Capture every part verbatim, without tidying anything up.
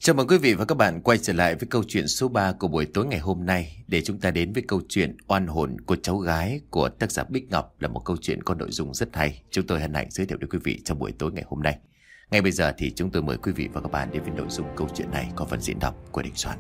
Chào mừng quý vị và các bạn quay trở lại với câu chuyện số ba của buổi tối ngày hôm nay, để chúng ta đến với câu chuyện Oan hồn của cháu gái của tác giả Bích Ngọc, là một câu chuyện có nội dung rất hay. Chúng tôi hân hạnh giới thiệu đến quý vị trong buổi tối ngày hôm nay. Ngay bây giờ thì chúng tôi mời quý vị và các bạn đến với nội dung câu chuyện này có phần diễn đọc của Đình Soạn.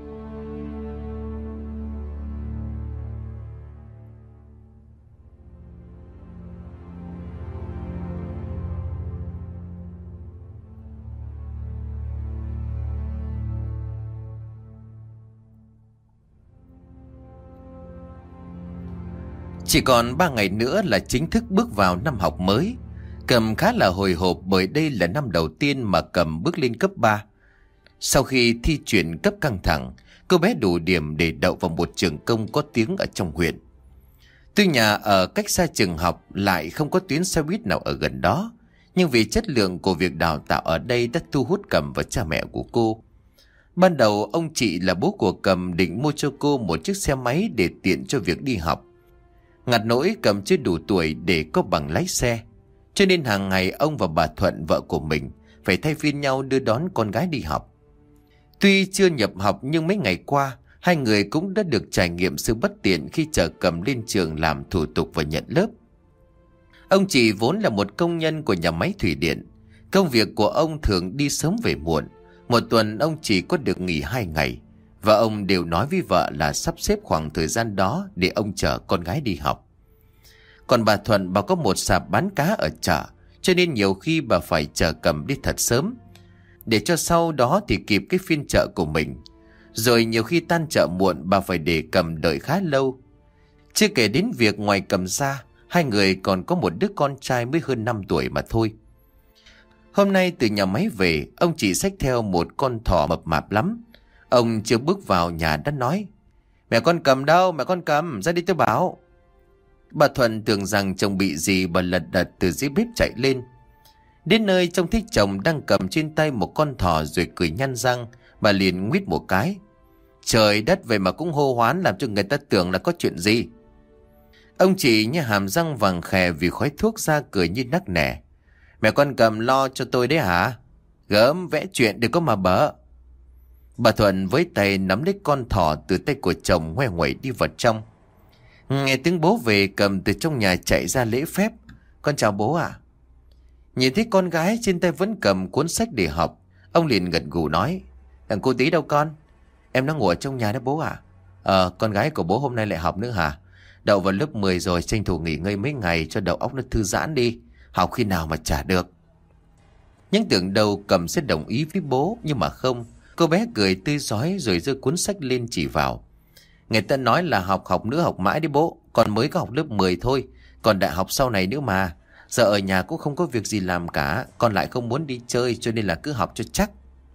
Chỉ còn ba ngày nữa là chính thức bước vào năm học mới. Cầm khá là hồi hộp bởi đây là năm đầu tiên mà Cầm bước lên cấp ba. Sau khi thi chuyển cấp căng thẳng, cô bé đủ điểm để đậu vào một trường công có tiếng ở trong huyện. Tuy nhà ở cách xa trường học, lại không có tuyến xe buýt nào ở gần đó, nhưng vì chất lượng của việc đào tạo ở đây đã thu hút Cầm và cha mẹ của cô. Ban đầu ông chị là bố của Cầm định mua cho cô một chiếc xe máy để tiện cho việc đi học. Ngặt nỗi Cầm chưa đủ tuổi để có bằng lái xe, cho nên hàng ngày ông và bà Thuận, vợ của mình, phải thay phiên nhau đưa đón con gái đi học. Tuy chưa nhập học nhưng mấy ngày qua, hai người cũng đã được trải nghiệm sự bất tiện khi chờ Cầm lên trường làm thủ tục và nhận lớp. Ông chị vốn là một công nhân của nhà máy thủy điện. Công việc của ông thường đi sớm về muộn. Một tuần ông chỉ có được nghỉ hai ngày, và ông đều nói với vợ là sắp xếp khoảng thời gian đó để ông chở con gái đi học. Còn bà Thuận, bà có một sạp bán cá ở chợ, cho nên nhiều khi bà phải chờ Cầm đi thật sớm, để cho sau đó thì kịp cái phiên chợ của mình. Rồi nhiều khi tan chợ muộn, bà phải để Cầm đợi khá lâu. Chưa kể đến việc ngoài Cầm ra, hai người còn có một đứa con trai mới hơn năm tuổi mà thôi. Hôm nay từ nhà máy về, ông chị xách theo một con thỏ mập mạp lắm. Ông chưa bước vào nhà đã nói: "Mẹ con Cầm đâu? Mẹ con Cầm, ra đi tôi bảo." Bà Thuận tưởng rằng chồng bị gì, bà lật đật từ dưới bếp chạy lên. Đến nơi trông thấy chồng đang cầm trên tay một con thỏ rồi cười nhăn răng, bà liền nguýt một cái. Trời đất, vậy mà cũng hô hoán làm cho người ta tưởng là có chuyện gì. Ông chị như hàm răng vàng khè vì khói thuốc ra, cười như nắc nẻ: "Mẹ con Cầm lo cho tôi đấy hả? Gớm vẽ chuyện đừng có mà bớ." Bà Thuận với tay nắm lấy con thỏ từ tay của chồng, ngoe nguẩy đi vào trong. Nghe tiếng bố về, Cầm từ trong nhà chạy ra lễ phép: "Con chào bố ạ." Nhìn thấy con gái trên tay vẫn cầm cuốn sách để học, ông liền gật gù nói: "Thằng cô Tí đâu con?" "Em nó ngủ ở trong nhà đó bố ạ." Ờ con gái của bố hôm nay lại học nữa hả? Đậu vào lớp mười rồi, tranh thủ nghỉ ngơi mấy ngày cho đầu óc nó thư giãn đi. Học khi nào mà trả được. Nhưng tưởng đâu Cầm sẽ đồng ý với bố, nhưng mà không. Cô bé cười tươi rói rồi giơ cuốn sách lên chỉ vào: "Người ta nói là học học nữa học mãi đi bố. Con mới có học lớp mười thôi, còn đại học sau này nữa mà. Giờ ở nhà cũng không có việc gì làm cả, con lại không muốn đi chơi, cho nên là cứ học cho chắc."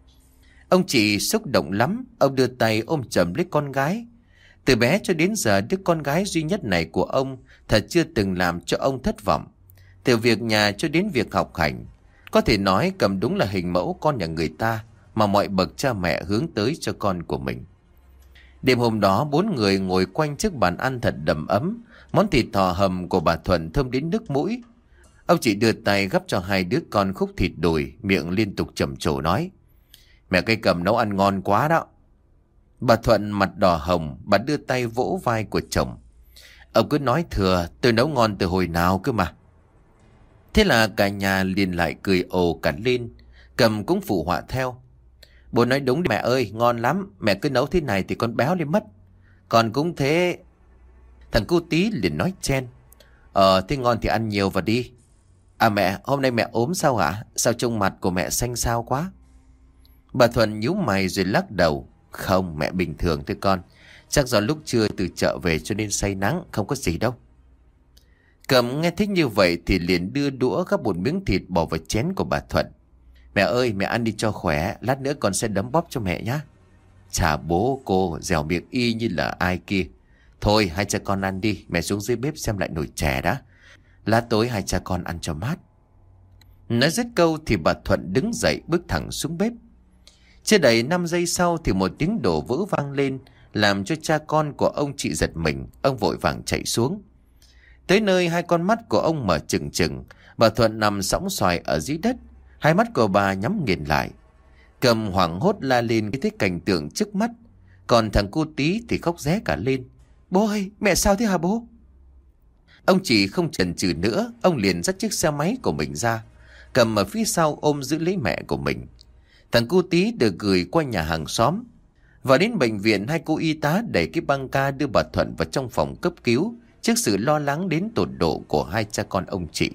Ông chị xúc động lắm. Ông đưa tay ôm chầm lấy con gái. Từ bé cho đến giờ, đứa con gái duy nhất này của ông thật chưa từng làm cho ông thất vọng. Từ việc nhà cho đến việc học hành, có thể nói Cầm đúng là hình mẫu con nhà người ta mà mọi bậc cha mẹ hướng tới cho con của mình. Đêm hôm đó, bốn người ngồi quanh chiếc bàn ăn thật đầm ấm. Món thịt thỏ hầm của bà Thuận thơm đến nước mũi. Ông chị đưa tay gắp cho hai đứa con khúc thịt đùi, miệng liên tục trầm trồ nói: "Mẹ cây Cầm nấu ăn ngon quá đó." Bà Thuận mặt đỏ hồng, bà đưa tay vỗ vai của chồng: "Ông cứ nói thừa, tôi nấu ngon từ hồi nào cơ mà." Thế là cả nhà liền lại cười ồ cả lên. Cầm cũng phụ họa theo: "Bố nói đúng mẹ ơi, ngon lắm. Mẹ cứ nấu thế này thì con béo lên mất." "Con cũng thế." Thằng cu Tí liền nói chen: "Ờ thế ngon thì ăn nhiều vào đi." "À mẹ, hôm nay mẹ ốm sao hả? Sao trông mặt của mẹ xanh xao quá?" Bà Thuận nhíu mày rồi lắc đầu: "Không, mẹ bình thường thôi con. Chắc do lúc trưa từ chợ về cho nên say nắng, không có gì đâu." Cầm nghe thích như vậy thì liền đưa đũa gắp một miếng thịt bỏ vào chén của bà Thuận: "Mẹ ơi, mẹ ăn đi cho khỏe, lát nữa con sẽ đấm bóp cho mẹ nhé." Chà bố cô dẻo miệng y như là ai kia. "Thôi hai cha con ăn đi, mẹ xuống dưới bếp xem lại nồi chè đã. Lát tối hai cha con ăn cho mát." Nói dứt câu thì bà Thuận đứng dậy bước thẳng xuống bếp. Chưa đầy năm giây sau thì một tiếng đổ vỡ vang lên, làm cho cha con của ông chị giật mình. Ông vội vàng chạy xuống. Tới nơi, hai con mắt của ông mở trừng trừng. Bà Thuận nằm sõng xoài ở dưới đất, hai mắt của bà nhắm nghiền lại. Cầm hoảng hốt la lên khi thấy cảnh tượng trước mắt. Còn thằng cu Tí thì khóc ré cả lên. Bố ơi, mẹ sao thế hả bố? Ông chỉ không chần chừ nữa, ông liền dắt chiếc xe máy của mình ra, cầm ở phía sau ôm giữ lấy mẹ của mình. Thằng cu Tí được gửi qua nhà hàng xóm. Vào đến bệnh viện, hai cô y tá đẩy cái băng ca đưa bà Thuận vào trong phòng cấp cứu trước sự lo lắng đến tột độ của hai cha con ông chị.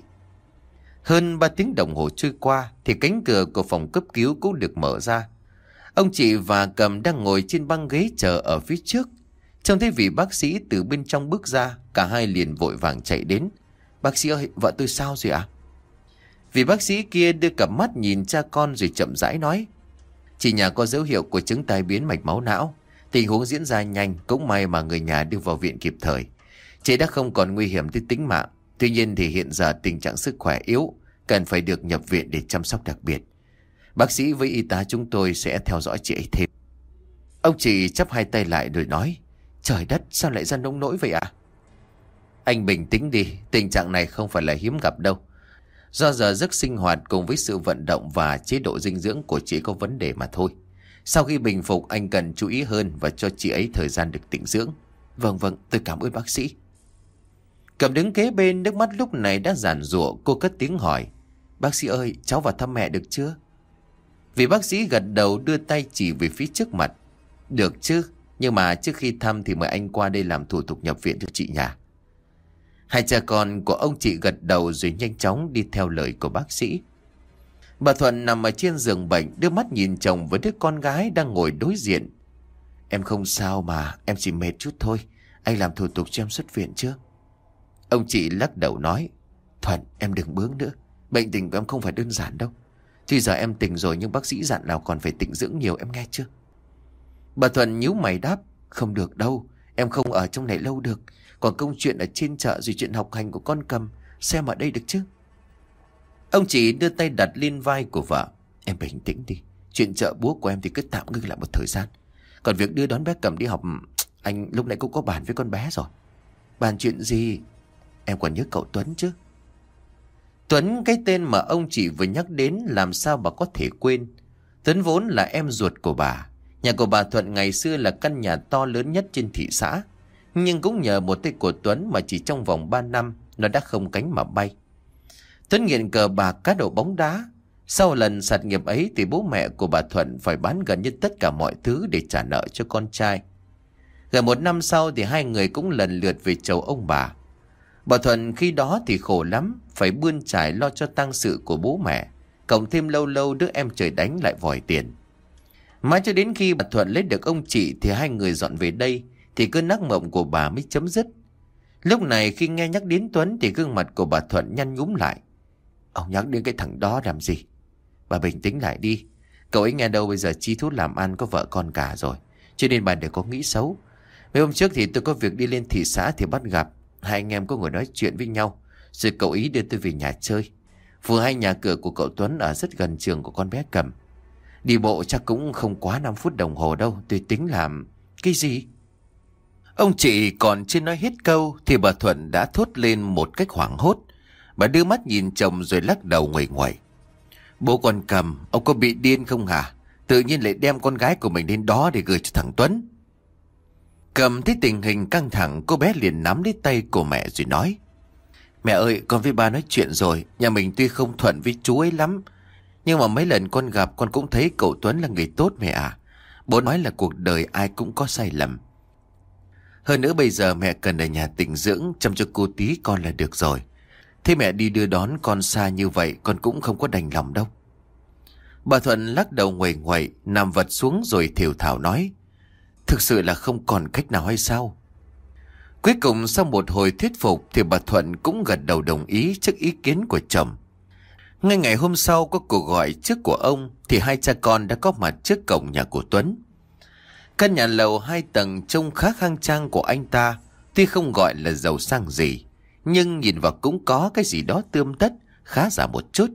Hơn ba tiếng đồng hồ trôi qua thì cánh cửa của phòng cấp cứu cũng được mở ra. Ông chị và Cầm đang ngồi trên băng ghế chờ ở phía trước. Trông thấy vị bác sĩ từ bên trong bước ra, cả hai liền vội vàng chạy đến. Bác sĩ ơi, vợ tôi sao rồi ạ? À? Vị bác sĩ kia đưa cặp mắt nhìn cha con rồi chậm rãi nói. Chị nhà có dấu hiệu của chứng tai biến mạch máu não. Tình huống diễn ra nhanh, cũng may mà người nhà đưa vào viện kịp thời. Chị đã không còn nguy hiểm tới tính mạng. Tuy nhiên thì hiện giờ tình trạng sức khỏe yếu, cần phải được nhập viện để chăm sóc đặc biệt. Bác sĩ với y tá chúng tôi sẽ theo dõi chị ấy thêm. Ông chị chắp hai tay lại rồi nói. Trời đất, sao lại ra nông nỗi vậy ạ? À? Anh bình tĩnh đi, tình trạng này không phải là hiếm gặp đâu. Do giờ giấc sinh hoạt cùng với sự vận động và chế độ dinh dưỡng của chị có vấn đề mà thôi. Sau khi bình phục, anh cần chú ý hơn và cho chị ấy thời gian được tĩnh dưỡng. Vâng vâng, tôi cảm ơn bác sĩ. Cầm đứng kế bên, nước mắt lúc này đã giàn giụa, cô cất tiếng hỏi. Bác sĩ ơi, cháu vào thăm mẹ được chưa? Vị bác sĩ gật đầu đưa tay chỉ về phía trước mặt. Được chứ, nhưng mà trước khi thăm thì mời anh qua đây làm thủ tục nhập viện cho chị nhà. Hai cha con của ông chị gật đầu rồi nhanh chóng đi theo lời của bác sĩ. Bà Thuận nằm ở trên giường bệnh, đưa mắt nhìn chồng với đứa con gái đang ngồi đối diện. Em không sao mà, em chỉ mệt chút thôi. Anh làm thủ tục cho em xuất viện chưa? Ông chị lắc đầu nói. Thuận, em đừng bướng nữa. Bệnh tình của em không phải đơn giản đâu. Tuy giờ em tỉnh rồi nhưng bác sĩ dặn nào còn phải tĩnh dưỡng nhiều, em nghe chưa? Bà Thuận nhíu mày đáp. Không được đâu, em không ở trong này lâu được. Còn công chuyện ở trên chợ rồi chuyện học hành của con Cầm, xem ở đây được chứ? Ông chị đưa tay đặt lên vai của vợ. Em bình tĩnh đi. Chuyện chợ búa của em thì cứ tạm ngưng lại một thời gian. Còn việc đưa đón bé Cầm đi học, anh lúc nãy cũng có bàn với con bé rồi. Bàn chuyện gì? Em còn nhớ cậu Tuấn chứ? Tuấn, cái tên mà ông chị vừa nhắc đến, làm sao bà có thể quên. Tuấn vốn là em ruột của bà. Nhà của bà Thuận ngày xưa là căn nhà to lớn nhất trên thị xã. Nhưng cũng nhờ một tay của Tuấn mà chỉ trong vòng ba năm nó đã không cánh mà bay. Tuấn nghiện cờ bạc, cá độ bóng đá. Sau lần sạt nghiệp ấy thì bố mẹ của bà Thuận phải bán gần như tất cả mọi thứ để trả nợ cho con trai. Gần một năm sau thì hai người cũng lần lượt về chầu ông bà. Bà Thuận khi đó thì khổ lắm, phải bươn trải lo cho tang sự của bố mẹ, cộng thêm lâu lâu đứa em trời đánh lại vòi tiền. Mãi cho đến khi bà Thuận lấy được ông chị thì hai người dọn về đây, thì cơn ác mộng của bà mới chấm dứt. Lúc này khi nghe nhắc đến Tuấn thì gương mặt của bà Thuận nhăn nhúm lại. Ông nhắc đến cái thằng đó làm gì? Bà bình tĩnh lại đi. Cậu ấy nghe đâu bây giờ chí thú làm ăn, có vợ con cả rồi, cho nên bà đừng có nghĩ xấu. Mấy hôm trước thì tôi có việc đi lên thị xã thì bắt gặp. Hai anh em có ngồi nói chuyện với nhau, rồi cậu ý đưa tôi về nhà chơi. Vừa hay nhà cửa của cậu Tuấn ở rất gần trường của con bé Cầm. Đi bộ chắc cũng không quá năm phút đồng hồ đâu. Tôi tính làm... Cái gì? Ông chị còn chưa nói hết câu thì bà Thuận đã thốt lên một cách hoảng hốt. Bà đưa mắt nhìn chồng rồi lắc đầu nguầy nguậy. Bố con Cầm, ông có bị điên không hả? Tự nhiên lại đem con gái của mình đến đó để gửi cho thằng Tuấn. Cầm thấy tình hình căng thẳng, cô bé liền nắm lấy tay của mẹ rồi nói. Mẹ ơi, con với ba nói chuyện rồi. Nhà mình tuy không thuận với chú ấy lắm, nhưng mà mấy lần con gặp con cũng thấy cậu Tuấn là người tốt mẹ à. Bố nói là cuộc đời ai cũng có sai lầm. Hơn nữa bây giờ mẹ cần ở nhà tĩnh dưỡng, chăm cho cô Tí con là được rồi. Thế mẹ đi đưa đón con xa như vậy con cũng không có đành lòng đâu. Bà Thuận lắc đầu nguầy nguậy, nằm vật xuống rồi thều thào nói. Thực sự là không còn cách nào hay sao? Cuối cùng sau một hồi thuyết phục thì bà Thuận cũng gật đầu đồng ý trước ý kiến của chồng. Ngay ngày hôm sau có cuộc gọi trước của ông thì hai cha con đã có mặt trước cổng nhà của Tuấn. Căn nhà lầu hai tầng trông khá khang trang của anh ta, tuy không gọi là giàu sang gì, nhưng nhìn vào cũng có cái gì đó tươm tất, khá giả một chút.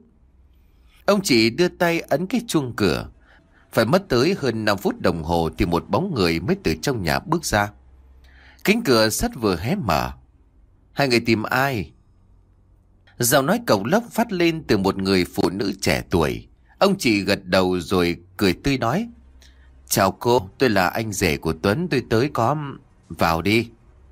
Ông chỉ đưa tay ấn cái chuông cửa. Phải mất tới hơn năm phút đồng hồ thì một bóng người mới từ trong nhà bước ra. Cánh cửa sắt vừa hé mở. Hai người tìm ai? Giọng nói cộc lốc phát lên từ một người phụ nữ trẻ tuổi. Ông chị gật đầu rồi cười tươi nói: Chào cô, tôi là anh rể của Tuấn, tôi tới có... Vào đi.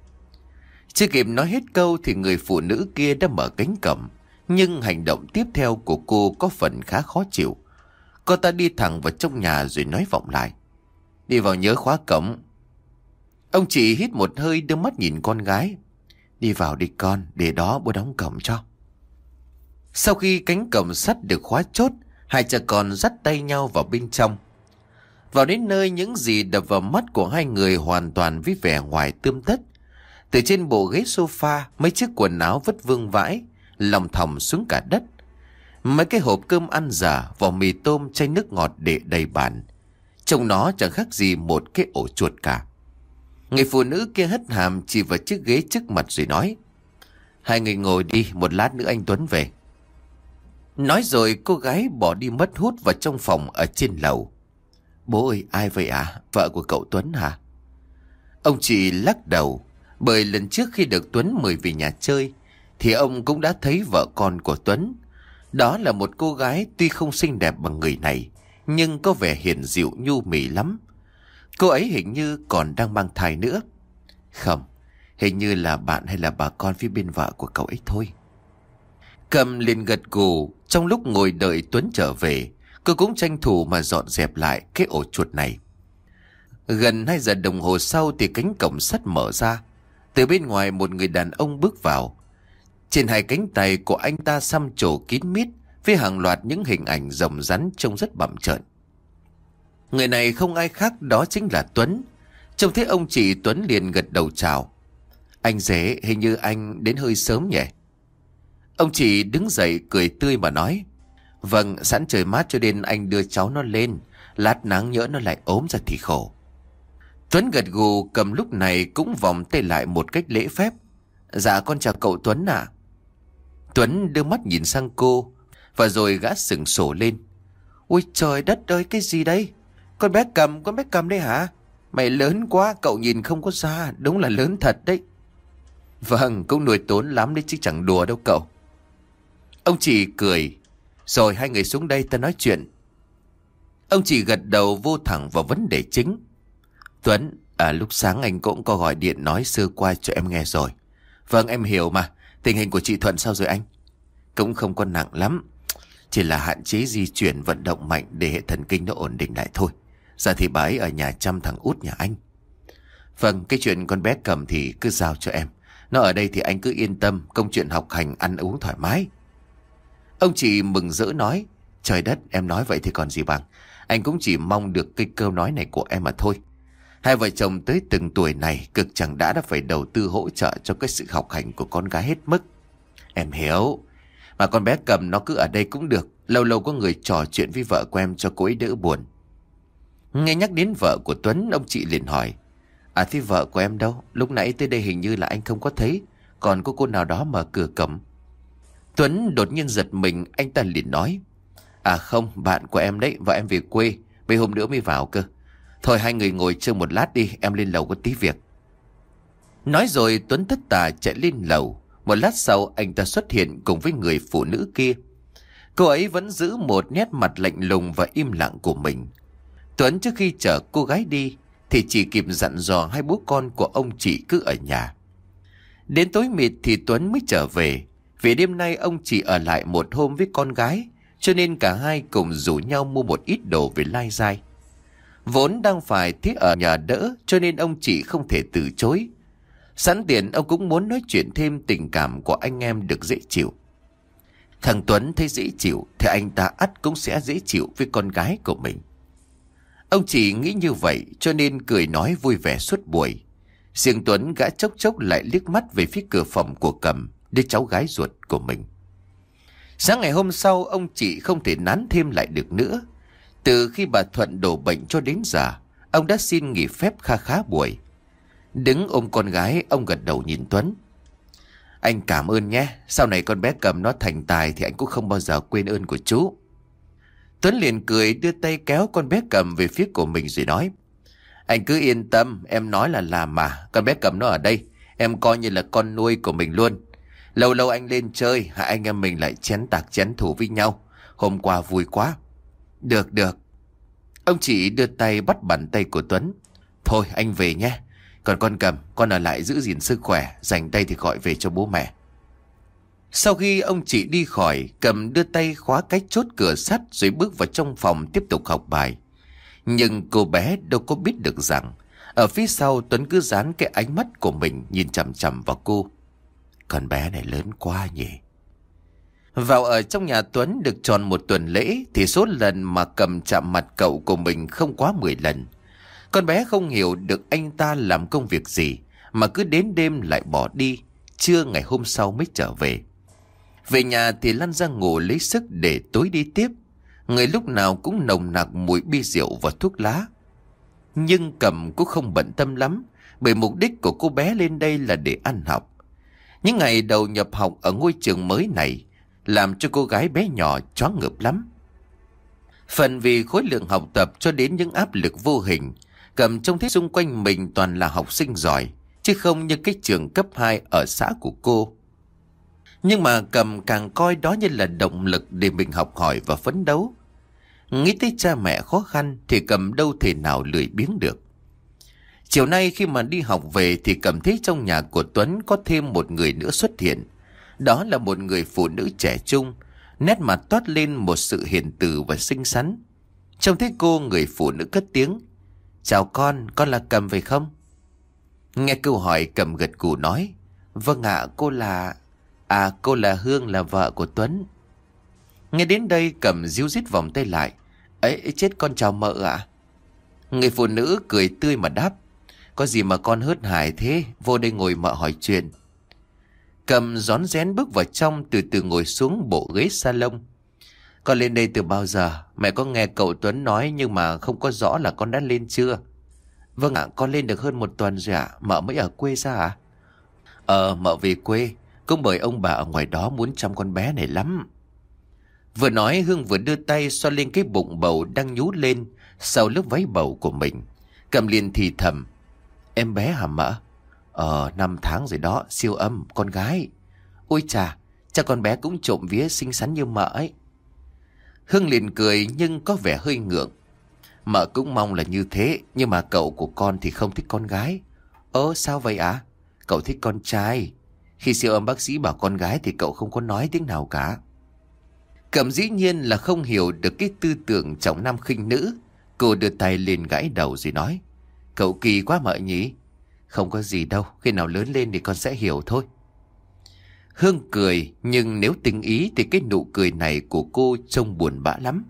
Chưa kịp nói hết câu thì người phụ nữ kia đã mở cánh cổng. Nhưng hành động tiếp theo của cô có phần khá khó chịu. Cô ta đi thẳng vào trong nhà rồi nói vọng lại: Đi vào nhớ khóa cổng. Ông chị hít một hơi đưa mắt nhìn con gái: Đi vào đi con, để đó bố đóng cổng cho. Sau khi cánh cổng sắt được khóa chốt, hai cha con dắt tay nhau vào bên trong. Vào đến nơi, những gì đập vào mắt của hai người hoàn toàn với vẻ ngoài tươm tất. Từ trên bộ ghế sofa, mấy chiếc quần áo vứt vương vãi, lòng thòng xuống cả đất. Mấy cái hộp cơm ăn giả, vỏ mì tôm, chai nước ngọt để đầy bàn. Trông nó chẳng khác gì một cái ổ chuột cả. Người phụ nữ kia hất hàm chỉ vào chiếc ghế trước mặt rồi nói: Hai người ngồi đi, một lát nữa anh Tuấn về. Nói rồi cô gái bỏ đi mất hút vào trong phòng ở trên lầu. Bố ơi, ai vậy à? Vợ của cậu Tuấn hả? Ông chị lắc đầu, bởi lần trước khi được Tuấn mời về nhà chơi thì ông cũng đã thấy vợ con của Tuấn. Đó là một cô gái tuy không xinh đẹp bằng người này, nhưng có vẻ hiền dịu nhu mì lắm. Cô ấy hình như còn đang mang thai nữa. Không, hình như là bạn hay là bà con phía bên vợ của cậu ấy thôi. Cầm liền gật gù. Trong lúc ngồi đợi Tuấn trở về, cô cũng tranh thủ mà dọn dẹp lại cái ổ chuột này. Gần hai giờ đồng hồ sau thì cánh cổng sắt mở ra. Từ bên ngoài một người đàn ông bước vào. Trên hai cánh tay của anh ta xăm trổ kín mít với hàng loạt những hình ảnh rồng rắn trông rất bặm trợn. Người này không ai khác, đó chính là Tuấn. Trông thấy ông chị, Tuấn liền gật đầu chào: Anh rể, hình như anh đến hơi sớm nhỉ? Ông chị đứng dậy cười tươi mà nói: Vâng, sẵn trời mát cho nên anh đưa cháu nó lên, lát nắng nhỡ nó lại ốm ra thì khổ. Tuấn gật gù. Cầm lúc này cũng vòng tay lại một cách lễ phép: Dạ con chào cậu Tuấn ạ. Tuấn đưa mắt nhìn sang cô, và rồi gã sừng sổ lên: Ôi trời đất ơi, cái gì đây? Con bé Cầm, con bé Cầm đây hả? Mày lớn quá, cậu nhìn không có ra, đúng là lớn thật đấy. Vâng, cũng nuôi tốn lắm đấy chứ chẳng đùa đâu cậu. Ông chị cười: Rồi hai người xuống đây ta nói chuyện. Ông chị gật đầu, vô thẳng vào vấn đề chính. Tuấn, à, lúc sáng anh cũng có gọi điện nói sơ qua cho em nghe rồi. Vâng, em hiểu mà. Tình hình của chị Thuận sao rồi anh? Cũng không có nặng lắm, chỉ là hạn chế di chuyển vận động mạnh để hệ thần kinh nó ổn định lại thôi. Giờ thì bà ấy ở nhà chăm thằng út nhà anh. Vâng, cái chuyện con bé Cầm thì cứ giao cho em. Nó ở đây thì anh cứ yên tâm, công chuyện học hành ăn uống thoải mái. Ông chị mừng rỡ nói: Trời đất, em nói vậy thì còn gì bằng. Anh cũng chỉ mong được cái câu nói này của em mà thôi. Hai vợ chồng tới từng tuổi này cực chẳng đã đã phải đầu tư hỗ trợ cho cái sự học hành của con gái hết mức. Em hiểu. Mà con bé Cầm nó cứ ở đây cũng được, lâu lâu có người trò chuyện với vợ của em cho cô ấy đỡ buồn. Nghe nhắc đến vợ của Tuấn, ông chị liền hỏi: À thế vợ của em đâu? Lúc nãy tới đây hình như là anh không có thấy, còn có cô nào đó mở cửa cổng. Tuấn đột nhiên giật mình, anh ta liền nói: À không, bạn của em đấy, vợ em về quê, mấy hôm nữa mới vào cơ. Thôi hai người ngồi chơi một lát đi, em lên lầu có tí việc. Nói rồi Tuấn tất tả chạy lên lầu. Một lát sau anh ta xuất hiện cùng với người phụ nữ kia. Cô ấy vẫn giữ một nét mặt lạnh lùng và im lặng của mình. Tuấn trước khi chở cô gái đi thì chỉ kịp dặn dò hai bố con của ông chị cứ ở nhà. Đến tối mịt thì Tuấn mới trở về. Vì đêm nay ông chỉ ở lại một hôm với con gái, cho nên cả hai cùng rủ nhau mua một ít đồ về lai dai. Vốn đang phải thiết ở nhà đỡ, cho nên ông chị không thể từ chối. Sẵn tiện ông cũng muốn nói chuyện thêm, tình cảm của anh em được dễ chịu. Thằng Tuấn thấy dễ chịu thì anh ta ắt cũng sẽ dễ chịu với con gái của mình. Ông chị nghĩ như vậy cho nên cười nói vui vẻ suốt buổi. Riêng Tuấn gã chốc chốc lại liếc mắt về phía cửa phòng của Cầm, đứa cháu gái ruột của mình. Sáng ngày hôm sau, ông chị không thể nán thêm lại được nữa. Từ khi bà Thuận đổ bệnh cho đến giờ, ông đã xin nghỉ phép kha khá buổi. Đứng ôm con gái, ông gật đầu nhìn Tuấn: Anh cảm ơn nhé, sau này con bé Cầm nó thành tài thì anh cũng không bao giờ quên ơn của chú. Tuấn liền cười đưa tay kéo con bé Cầm về phía của mình rồi nói: Anh cứ yên tâm, em nói là làm mà. Con bé Cầm nó ở đây, em coi như là con nuôi của mình luôn. Lâu lâu anh lên chơi, hai anh em mình lại chén tạc chén thủ với nhau. Hôm qua vui quá. Được được. Ông chị đưa tay bắt bàn tay của Tuấn. Thôi anh về nhé. Còn con Cầm, con ở lại giữ gìn sức khỏe, rảnh tay thì gọi về cho bố mẹ. Sau khi ông chị đi khỏi, Cầm đưa tay khóa cái chốt cửa sắt rồi bước vào trong phòng tiếp tục học bài. Nhưng cô bé đâu có biết được rằng ở phía sau Tuấn cứ dán cái ánh mắt của mình nhìn chằm chằm vào cô. Con bé này lớn quá nhỉ. Vào ở trong nhà Tuấn được tròn một tuần lễ thì số lần mà Cầm chạm mặt cậu của mình không quá mười lần. Con bé không hiểu được anh ta làm công việc gì mà cứ đến đêm lại bỏ đi, trưa ngày hôm sau mới trở về. Về nhà thì lăn ra ngủ lấy sức để tối đi tiếp. Người lúc nào cũng nồng nặc mùi bia rượu và thuốc lá. Nhưng Cầm cũng không bận tâm lắm, bởi mục đích của cô bé lên đây là để ăn học. Những ngày đầu nhập học ở ngôi trường mới này làm cho cô gái bé nhỏ choáng ngợp lắm. Phần vì khối lượng học tập cho đến những áp lực vô hình, Cầm trông thấy xung quanh mình toàn là học sinh giỏi, chứ không như cái trường cấp hai ở xã của cô. Nhưng mà Cầm càng coi đó như là động lực để mình học hỏi và phấn đấu. Nghĩ tới cha mẹ khó khăn thì Cầm đâu thể nào lười biếng được. Chiều nay khi mà đi học về thì Cầm thấy trong nhà của Tuấn có thêm một người nữa xuất hiện. Đó là một người phụ nữ trẻ trung, nét mặt toát lên một sự hiền từ và xinh xắn. Trông thấy cô, người phụ nữ cất tiếng. Chào con, con là Cầm phải không? Nghe câu hỏi Cầm gật gù nói. Vâng ạ, cô là... À, cô là Hương, là vợ của Tuấn. Nghe đến đây Cầm ríu rít vòng tay lại. Ấy chết, con chào mợ ạ. Người phụ nữ cười tươi mà đáp. Có gì mà con hớt hải thế, vô đây ngồi mợ hỏi chuyện. Cầm rón rén bước vào trong, từ từ ngồi xuống bộ ghế salon. Con lên đây từ bao giờ? Mẹ có nghe cậu Tuấn nói nhưng mà không có rõ là con đã lên chưa. Vâng ạ, con lên được hơn một tuần rồi ạ. Mợ mới ở quê ra à? Ờ, mợ về quê. Cũng bởi ông bà ở ngoài đó muốn chăm con bé này lắm. Vừa nói Hương vừa đưa tay xoa lên cái bụng bầu đang nhú lên sau lớp váy bầu của mình. Cầm liền thì thầm. Em bé hả mợ? Ờ, năm tháng rồi đó, siêu âm, con gái. Ôi chà, chắc con bé cũng trộm vía xinh xắn như mợ ấy. Hương liền cười nhưng có vẻ hơi ngượng. Mợ cũng mong là như thế, nhưng mà cậu của con thì không thích con gái. Ơ sao vậy ạ? À? Cậu thích con trai. Khi siêu âm bác sĩ bảo con gái thì cậu không có nói tiếng nào cả. Cẩm dĩ nhiên là không hiểu được cái tư tưởng trọng nam khinh nữ. Cô đưa tay lên gãi đầu rồi nói. Cậu kỳ quá mợ nhỉ? Không có gì đâu, khi nào lớn lên thì con sẽ hiểu thôi. Hương cười, nhưng nếu tinh ý thì cái nụ cười này của cô trông buồn bã lắm.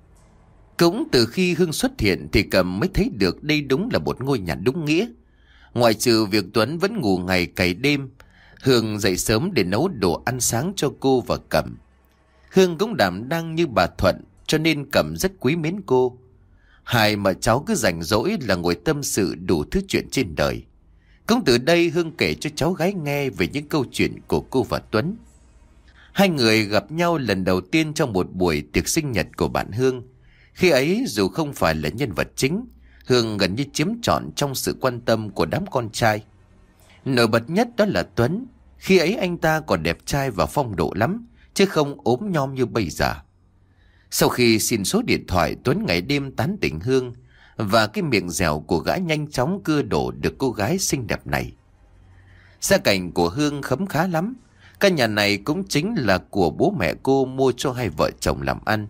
Cũng từ khi Hương xuất hiện thì Cẩm mới thấy được đây đúng là một ngôi nhà đúng nghĩa. Ngoài trừ việc Tuấn vẫn ngủ ngày cày đêm, Hương dậy sớm để nấu đồ ăn sáng cho cô và Cẩm. Hương cũng đảm đang như bà Thuận, cho nên Cẩm rất quý mến cô. Hai mà cháu cứ rảnh rỗi là ngồi tâm sự đủ thứ chuyện trên đời. Cũng từ đây Hương kể cho cháu gái nghe về những câu chuyện của cô và Tuấn. Hai người gặp nhau lần đầu tiên trong một buổi tiệc sinh nhật của bạn Hương. Khi ấy dù không phải là nhân vật chính, Hương gần như chiếm trọn trong sự quan tâm của đám con trai. Nổi bật nhất đó là Tuấn. Khi ấy anh ta còn đẹp trai và phong độ lắm, chứ không ốm nhom như bây giờ. Sau khi xin số điện thoại, Tuấn ngày đêm tán tỉnh Hương, và cái miệng dẻo của gã nhanh chóng cưa đổ được cô gái xinh đẹp này. Gia cảnh của Hương khấm khá lắm. Căn nhà này cũng chính là của bố mẹ cô mua cho hai vợ chồng làm ăn.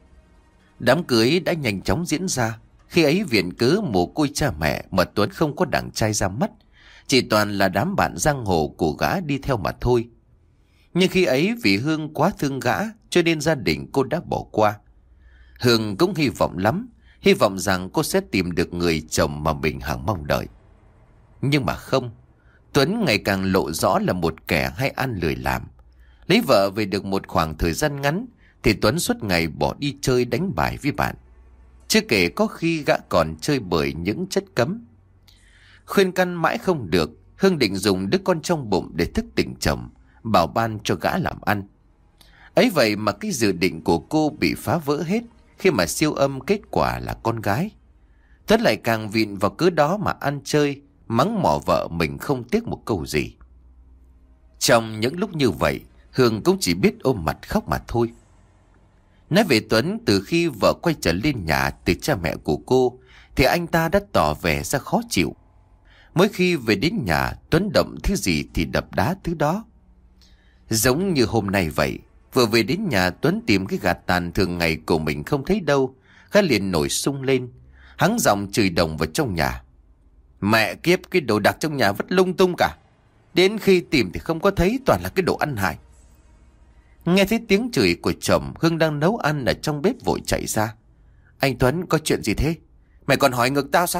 Đám cưới đã nhanh chóng diễn ra. Khi ấy viện cớ mồ côi cha mẹ mà Tuấn không có đàn trai ra mắt, chỉ toàn là đám bạn giang hồ của gã đi theo mà thôi. Nhưng khi ấy vì Hương quá thương gã, cho nên gia đình cô đã bỏ qua. Hương cũng hy vọng lắm, hy vọng rằng cô sẽ tìm được người chồng mà mình hằng mong đợi. Nhưng mà không, Tuấn ngày càng lộ rõ là một kẻ hay ăn lười làm. Lấy vợ về được một khoảng thời gian ngắn thì Tuấn suốt ngày bỏ đi chơi đánh bài với bạn. Chưa kể có khi gã còn chơi bời những chất cấm. Khuyên can mãi không được, Hương định dùng đứa con trong bụng để thức tỉnh chồng, bảo ban cho gã làm ăn. Ấy vậy mà cái dự định của cô bị phá vỡ hết khi mà siêu âm kết quả là con gái. Tuấn lại càng vịn vào cớ đó mà ăn chơi, mắng mỏ vợ mình không tiếc một câu gì. Trong những lúc như vậy, Hương cũng chỉ biết ôm mặt khóc mà thôi. Nói về Tuấn, từ khi vợ quay trở lên nhà từ cha mẹ của cô thì anh ta đã tỏ vẻ ra khó chịu. Mỗi khi về đến nhà, Tuấn động thứ gì thì đập đá thứ đó. Giống như hôm nay vậy, vừa về đến nhà Tuấn tìm cái gạt tàn thường ngày của mình không thấy đâu. Gã liền nổi sung lên, hắng giọng chửi đồng vào trong nhà. Mẹ kiếp, cái đồ đạc trong nhà vứt lung tung cả. Đến khi tìm thì không có thấy, toàn là cái đồ ăn hại. Nghe thấy tiếng chửi của chồng, Hương đang nấu ăn ở trong bếp vội chạy ra. Anh Tuấn, có chuyện gì thế? Mày còn hỏi ngược tao sao?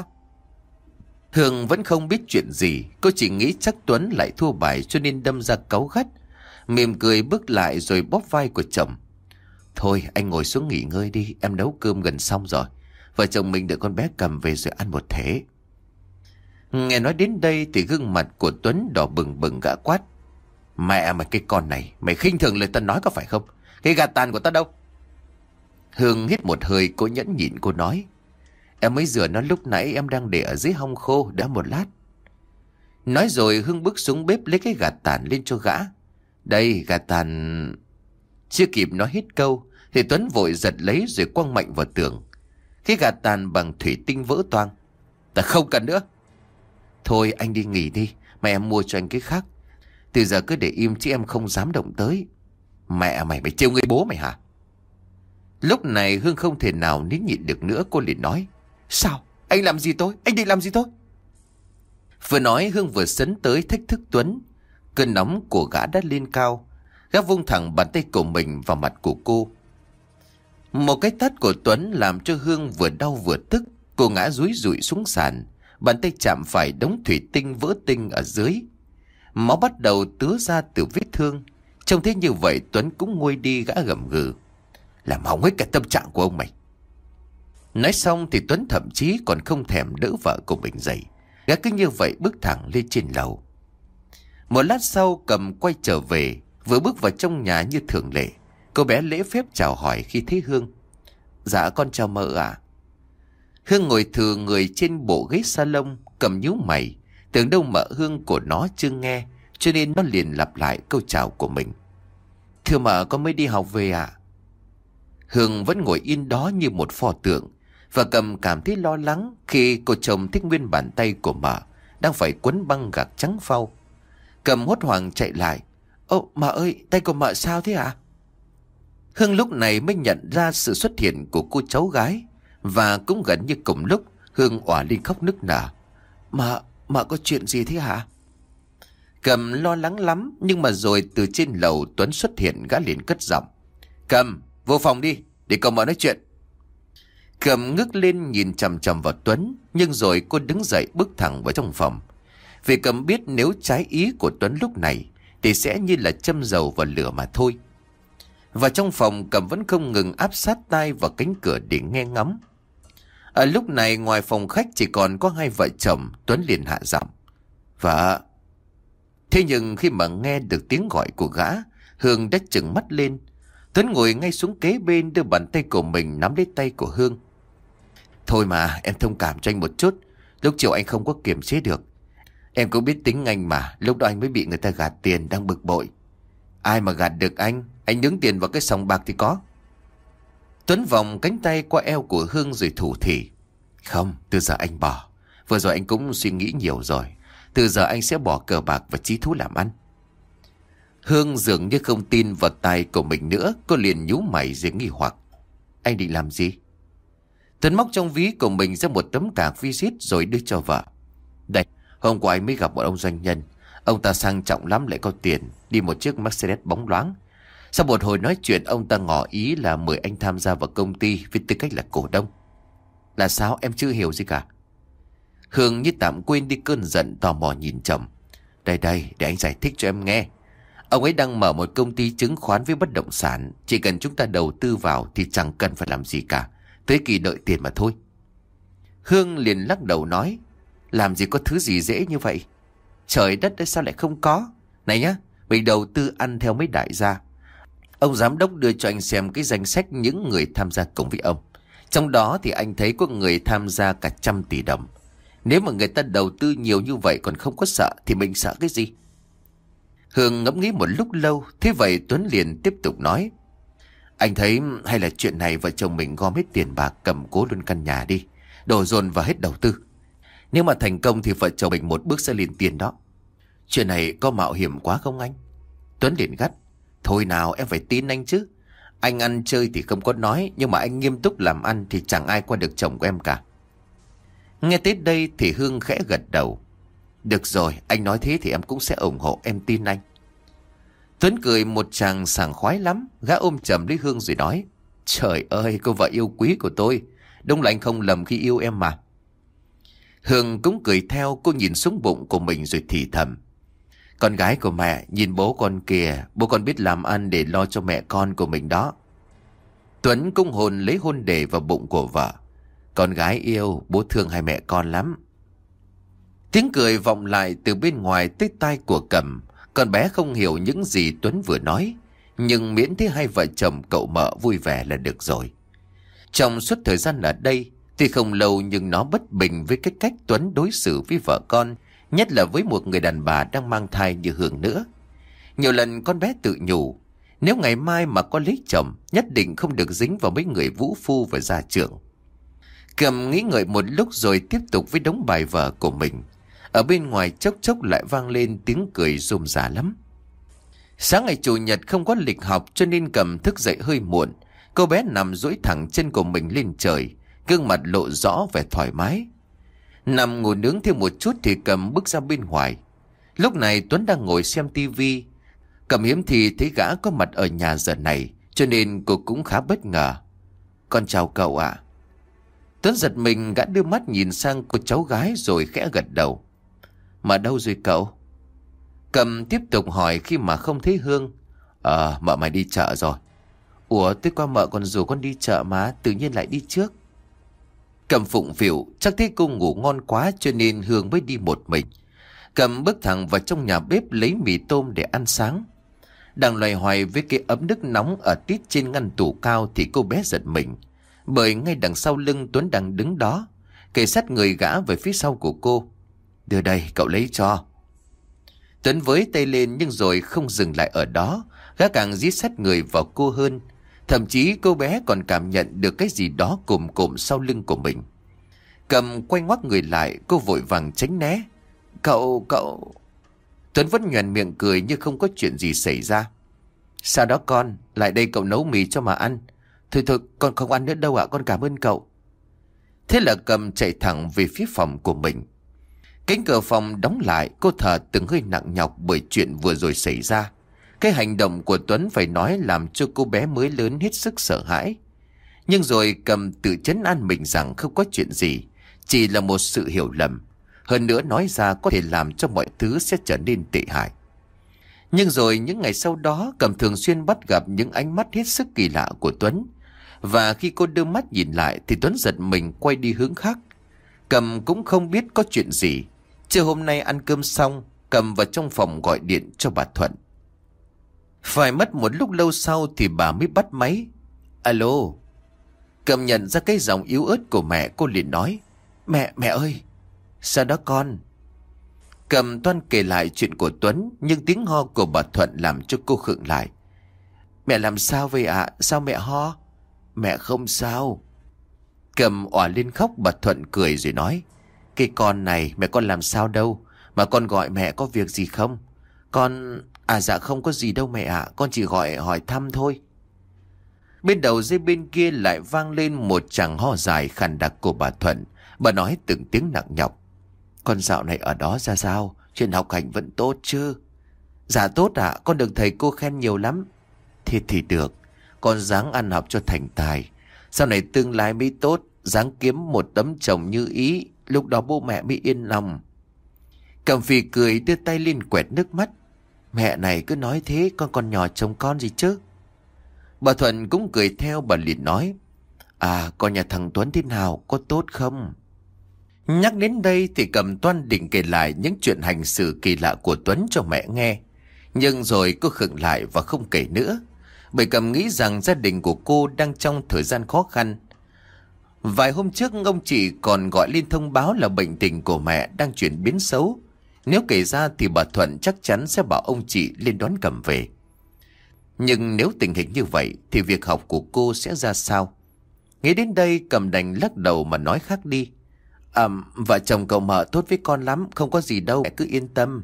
Hương vẫn không biết chuyện gì. Cô chỉ nghĩ chắc Tuấn lại thua bài cho nên đâm ra cáu gắt. Mỉm cười bước lại rồi bóp vai của chồng. Thôi anh ngồi xuống nghỉ ngơi đi, em nấu cơm gần xong rồi. Vợ chồng mình đợi con bé Cầm về rồi ăn một thể. Nghe nói đến đây thì gương mặt của Tuấn đỏ bừng bừng, gã quát. Mẹ mày, cái con này, mày khinh thường lời tao nói có phải không? Cái gạt tàn của tao đâu? Hương hít một hơi, cô nhẫn nhịn, cô nói. Em mới rửa nó lúc nãy, em đang để ở dưới hong khô, đã một lát. Nói rồi Hương bước xuống bếp lấy cái gạt tàn lên cho gã. Đây, gạt tàn... Chưa kịp nói hết câu thì Tuấn vội giật lấy rồi quăng mạnh vào tường. Cái gạt tàn bằng thủy tinh vỡ toang. Ta không cần nữa. Thôi anh đi nghỉ đi, mẹ em mua cho anh cái khác. Từ giờ cứ để im chứ em không dám động tới. Mẹ mày, mày trêu người bố mày hả? Lúc này Hương không thể nào nín nhịn được nữa, cô liền nói. Sao? Anh làm gì tôi? Anh định làm gì tôi? Vừa nói Hương vừa sấn tới thách thức Tuấn. Cơn nóng của gã đã lên cao. Gã vung thẳng bàn tay của mình vào mặt của cô. Một cái tát của Tuấn làm cho Hương vừa đau vừa tức. Cô ngã rúi rụi xuống sàn. Bàn tay chạm phải đống thủy tinh vỡ tinh ở dưới. Máu bắt đầu tứa ra từ vết thương. Trông thế như vậy Tuấn cũng nguôi đi, gã gầm gừ. Làm hỏng hết cả tâm trạng của ông mày. Nói xong thì Tuấn thậm chí còn không thèm đỡ vợ của mình dậy. Gã cứ như vậy bước thẳng lên trên lầu. Một lát sau Cầm quay trở về. Vừa bước vào trong nhà như thường lệ, cô bé lễ phép chào hỏi khi thấy Hương. Dạ con chào mợ ạ. Hương ngồi thừa người trên bộ ghế salon, Cầm nhíu mày. Tưởng đâu mợ Hương của nó chưa nghe, cho nên nó liền lặp lại câu chào của mình. Thưa mợ, con mới đi học về ạ. Hương vẫn ngồi yên đó như một pho tượng. Và Cầm cảm thấy lo lắng khi cô chồng thích nguyên bàn tay của mợ đang phải quấn băng gạc trắng phau. Cầm hốt hoảng chạy lại. Ồ mợ ơi, tay của mợ sao thế ạ? Hương lúc này mới nhận ra sự xuất hiện của cô cháu gái. Và cũng gần như cùng lúc Hương òa lên khóc nức nở. Mợ, mợ có chuyện gì thế hả? Cầm lo lắng lắm. Nhưng mà rồi từ trên lầu Tuấn xuất hiện, gã liền cất giọng. Cầm, vô phòng đi, để cậu mợ nói chuyện. Cầm ngước lên nhìn chằm chằm vào Tuấn. Nhưng rồi cô đứng dậy bước thẳng vào trong phòng. Vì Cầm biết nếu trái ý của Tuấn lúc này thì sẽ như là châm dầu vào lửa mà thôi. Và trong phòng Cầm vẫn không ngừng áp sát tai vào cánh cửa để nghe ngóng. Ở lúc này ngoài phòng khách chỉ còn có hai vợ chồng. Tuấn liền hạ giọng. Vợ. Thế nhưng khi mà nghe được tiếng gọi của gã, Hương đã trừng mắt lên. Tuấn ngồi ngay xuống kế bên, đưa bàn tay của mình nắm lấy tay của Hương. Thôi mà em thông cảm cho anh một chút. Lúc chiều anh không có kiềm chế được. Em cũng biết tính anh mà. Lúc đó anh mới bị người ta gạt tiền, đang bực bội. Ai mà gạt được anh? Anh nướng tiền vào cái sòng bạc thì có. Tuấn vòng cánh tay qua eo của Hương rồi thủ thỉ. Không, từ giờ anh bỏ. Vừa rồi anh cũng suy nghĩ nhiều rồi. Từ giờ anh sẽ bỏ cờ bạc và chí thú làm ăn. Hương dường như không tin vào tai của mình nữa. Cô liền nhíu mày rồi nghi hoặc. Anh định làm gì? Tuấn móc trong ví của mình ra một tấm cạc visit rồi đưa cho vợ. Đây, hôm qua anh mới gặp một ông doanh nhân. Ông ta sang trọng lắm lại có tiền, đi một chiếc Mercedes bóng loáng. Sau một hồi nói chuyện, ông ta ngỏ ý là mời anh tham gia vào công ty với tư cách là cổ đông. Là sao? Em chưa hiểu gì cả. Hương như tạm quên đi cơn giận, tò mò nhìn chồng. Đây đây, để anh giải thích cho em nghe. Ông ấy đang mở một công ty chứng khoán với bất động sản. Chỉ cần chúng ta đầu tư vào thì chẳng cần phải làm gì cả, tới kỳ đợi tiền mà thôi. Hương liền lắc đầu nói. Làm gì có thứ gì dễ như vậy? Trời đất đấy, sao lại không có? Này nhá, mình đầu tư ăn theo mấy đại gia. Ông giám đốc đưa cho anh xem cái danh sách những người tham gia cùng với ông. Trong đó thì anh thấy có người tham gia cả trăm tỷ đồng. Nếu mà người ta đầu tư nhiều như vậy còn không có sợ thì mình sợ cái gì? Hương ngẫm nghĩ một lúc lâu. Thế vậy Tuấn liền tiếp tục nói. Anh thấy hay là chuyện này vợ chồng mình gom hết tiền bạc cầm cố luôn căn nhà đi, đổ dồn vào hết đầu tư. Nếu mà thành công thì vợ chồng mình một bước sẽ lên tiền đó. Chuyện này có mạo hiểm quá không anh? Tuấn liền gắt. Thôi nào, em phải tin anh chứ. Anh ăn chơi thì không có nói, nhưng mà anh nghiêm túc làm ăn thì chẳng ai qua được chồng của em cả. Nghe tới đây thì Hương khẽ gật đầu. Được rồi, anh nói thế thì em cũng sẽ ủng hộ, em tin anh. Tuấn cười một tràng sảng khoái lắm. Gã ôm chầm lấy Hương rồi nói. Trời ơi, cô vợ yêu quý của tôi, đúng là anh không lầm khi yêu em mà. Hương cũng cười theo. Cô nhìn xuống bụng của mình rồi thì thầm. Con gái của mẹ, nhìn bố con kìa, bố con biết làm ăn để lo cho mẹ con của mình đó. Tuấn cũng hôn lấy hôn đề vào bụng của vợ. Con gái yêu, bố thương hai mẹ con lắm. Tiếng cười vọng lại từ bên ngoài tới tai của Cầm. Con bé không hiểu những gì Tuấn vừa nói, nhưng miễn thấy hai vợ chồng cậu mợ vui vẻ là được rồi. Trong suốt thời gian ở đây thì không lâu, nhưng nó bất bình với cái cách Tuấn đối xử với vợ con, nhất là với một người đàn bà đang mang thai như Hương nữa. Nhiều lần con bé tự nhủ, nếu ngày mai mà con lấy chồng, nhất định không được dính vào mấy người vũ phu và gia trưởng. Cầm nghĩ ngợi một lúc rồi tiếp tục với đống bài vở của mình. Ở bên ngoài chốc chốc lại vang lên tiếng cười rôm rả lắm. Sáng ngày chủ nhật không có lịch học cho nên Cầm thức dậy hơi muộn. Cô bé nằm duỗi thẳng chân của mình lên trời, gương mặt lộ rõ vẻ thoải mái. Nằm ngủ nướng thêm một chút thì Cầm bước ra bên ngoài. Lúc này Tuấn đang ngồi xem tivi. Cầm hiếm thì thấy gã có mặt ở nhà giờ này, cho nên cô cũng khá bất ngờ. Con chào cậu ạ. Tuấn giật mình, gã đưa mắt nhìn sang cô cháu gái rồi khẽ gật đầu. Mà đâu rồi cậu? Cầm tiếp tục hỏi khi mà không thấy Hương. Ờ, mợ mày đi chợ rồi. Ủa, tối qua mợ còn rủ con đi chợ mà, tự nhiên lại đi trước. Cầm phụng phịu, chắc thấy cô ngủ ngon quá cho nên Hương mới đi một mình. Cầm bước thẳng vào trong nhà bếp lấy mì tôm để ăn sáng. Đang loay hoay với cái ấm nước nóng ở tít trên ngăn tủ cao thì cô bé giật mình, bởi ngay đằng sau lưng Tuấn đang đứng đó, kề sát người gã về phía sau của cô. Đưa đây, cậu lấy cho. Tuấn với tay lên nhưng rồi không dừng lại ở đó, gã càng dí sát người vào cô hơn. Thậm chí cô bé còn cảm nhận được cái gì đó cùm cụm sau lưng của mình. Cầm quay ngoắt người lại, cô vội vàng tránh né. Cậu, cậu... Tuấn vẫn nhoẻn miệng cười như không có chuyện gì xảy ra. Sao đó con, lại đây cậu nấu mì cho mà ăn. Thôi thôi, con không ăn nữa đâu ạ, con cảm ơn cậu. Thế là Cầm chạy thẳng về phía phòng của mình. Cánh cửa phòng đóng lại, cô thở từng hơi nặng nhọc bởi chuyện vừa rồi xảy ra. Cái hành động của Tuấn phải nói làm cho cô bé mới lớn hết sức sợ hãi. Nhưng rồi Cầm tự trấn an mình rằng không có chuyện gì, chỉ là một sự hiểu lầm. Hơn nữa nói ra có thể làm cho mọi thứ sẽ trở nên tệ hại. Nhưng rồi những ngày sau đó, Cầm thường xuyên bắt gặp những ánh mắt hết sức kỳ lạ của Tuấn. Và khi cô đưa mắt nhìn lại thì Tuấn giật mình quay đi hướng khác. Cầm cũng không biết có chuyện gì. Trưa hôm nay ăn cơm xong, Cầm vào trong phòng gọi điện cho bà Thuận. Phải mất một lúc lâu sau thì bà mới bắt máy. Alo. Cầm nhận ra cái giọng yếu ớt của mẹ, cô liền nói. Mẹ, mẹ ơi. Sao đó con? Cầm toan kể lại chuyện của Tuấn, nhưng tiếng ho của bà Thuận làm cho cô khựng lại. Mẹ làm sao vậy ạ? À? Sao mẹ ho? Mẹ không sao. Cầm òa lên khóc. Bà Thuận cười rồi nói. Cái con này mẹ con làm sao đâu, mà con gọi mẹ có việc gì không? Con... À dạ không có gì đâu mẹ ạ, à. Con chỉ gọi hỏi thăm thôi. Bên đầu dây bên kia lại vang lên một tràng ho dài khàn đặc của bà Thuận. Bà nói từng tiếng nặng nhọc. Con dạo này ở đó ra sao? Chuyện học hành vẫn tốt chứ? Dạ tốt ạ, à, con được thầy cô khen nhiều lắm. Thế thì được, con ráng ăn học cho thành tài. Sau này tương lai mới tốt, ráng kiếm một tấm chồng như ý, lúc đó bố mẹ mới yên lòng. Cầm Phì cười đưa tay lên quẹt nước mắt. Mẹ này cứ nói thế, con còn nhỏ chồng con gì chứ? Bà Thuận cũng cười theo, bà liền nói. À, con nhà thằng Tuấn thế nào, có tốt không? Nhắc đến đây thì Cầm toan định kể lại những chuyện hành xử kỳ lạ của Tuấn cho mẹ nghe. Nhưng rồi cô khựng lại và không kể nữa, bởi Cầm nghĩ rằng gia đình của cô đang trong thời gian khó khăn. Vài hôm trước ông chị còn gọi lên thông báo là bệnh tình của mẹ đang chuyển biến xấu. Nếu kể ra thì bà Thuận chắc chắn sẽ bảo ông chị lên đón Cầm về. Nhưng nếu tình hình như vậy thì việc học của cô sẽ ra sao? Nghĩ đến đây Cầm đành lắc đầu mà nói khác đi. À, vợ chồng cậu Mợ tốt với con lắm, không có gì đâu, mẹ cứ yên tâm.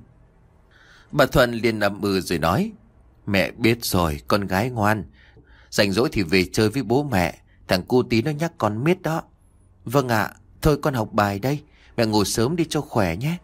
Bà Thuận liền ậm ừ rồi nói. Mẹ biết rồi, con gái ngoan. Rảnh rỗi thì về chơi với bố mẹ. Thằng cu tí nó nhắc con miết đó. Vâng ạ, thôi con học bài đây. Mẹ ngủ sớm đi cho khỏe nhé.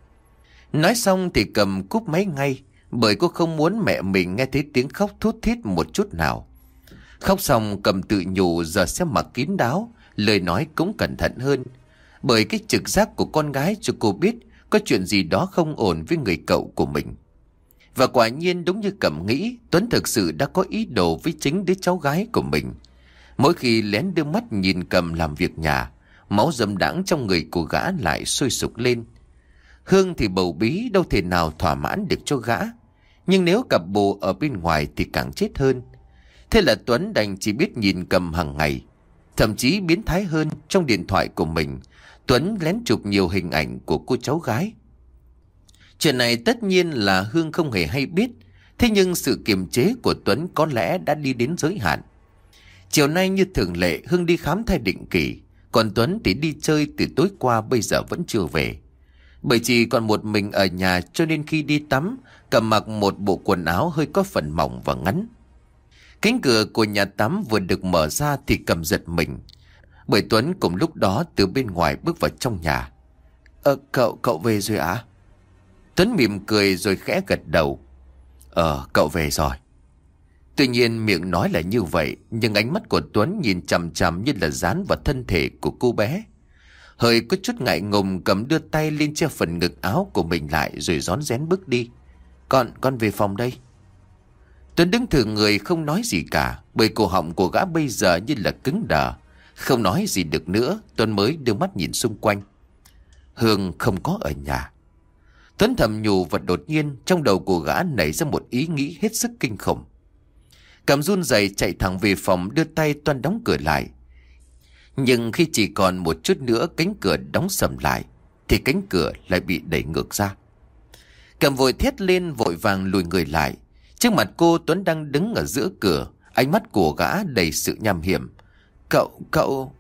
Nói xong thì Cầm cúp máy ngay, bởi cô không muốn mẹ mình nghe thấy tiếng khóc thút thít một chút nào. Khóc xong Cầm tự nhủ giờ sẽ mặc kín đáo, lời nói cũng cẩn thận hơn. Bởi cái trực giác của con gái cho cô biết có chuyện gì đó không ổn với người cậu của mình. Và quả nhiên đúng như Cầm nghĩ, Tuấn thực sự đã có ý đồ với chính đứa cháu gái của mình. Mỗi khi lén đưa mắt nhìn Cầm làm việc nhà, máu dâm đãng trong người của gã lại sôi sục lên. Hương thì bầu bí đâu thể nào thỏa mãn được cho gã. Nhưng nếu cặp bồ ở bên ngoài thì càng chết hơn. Thế là Tuấn đành chỉ biết nhìn Cầm hàng ngày. Thậm chí biến thái hơn, trong điện thoại của mình Tuấn lén chụp nhiều hình ảnh của cô cháu gái. Chuyện này tất nhiên là Hương không hề hay biết. Thế nhưng sự kiềm chế của Tuấn có lẽ đã đi đến giới hạn. Chiều nay như thường lệ Hương đi khám thai định kỳ, còn Tuấn thì đi chơi từ tối qua bây giờ vẫn chưa về. Bởi chỉ còn một mình ở nhà cho nên khi đi tắm, Cầm mặc một bộ quần áo hơi có phần mỏng và ngắn. Cánh cửa của nhà tắm vừa được mở ra thì Cầm giật mình, bởi Tuấn cùng lúc đó từ bên ngoài bước vào trong nhà. Ờ cậu, cậu về rồi ạ? Tuấn mỉm cười rồi khẽ gật đầu. Ờ cậu về rồi. Tuy nhiên miệng nói là như vậy, nhưng ánh mắt của Tuấn nhìn chằm chằm như là dán vào thân thể của cô bé. Hơi có chút ngại ngùng Cầm đưa tay lên che phần ngực áo của mình lại rồi rón rén bước đi. Con, con về phòng đây. Tuấn đứng thử người không nói gì cả, bởi cổ họng của gã bây giờ như là cứng đờ. Không nói gì được nữa, Tuấn mới đưa mắt nhìn xung quanh. Hương không có ở nhà. Tuấn thầm nhủ và đột nhiên trong đầu của gã nảy ra một ý nghĩ hết sức kinh khủng. Cầm run rẩy chạy thẳng về phòng, đưa tay toan đóng cửa lại. Nhưng khi chỉ còn một chút nữa cánh cửa đóng sầm lại thì cánh cửa lại bị đẩy ngược ra. Cầm vội thét lên, vội vàng lùi người lại. Trước mặt cô, Tuấn đang đứng ở giữa cửa, ánh mắt của gã đầy sự nham hiểm. Cậu, cậu...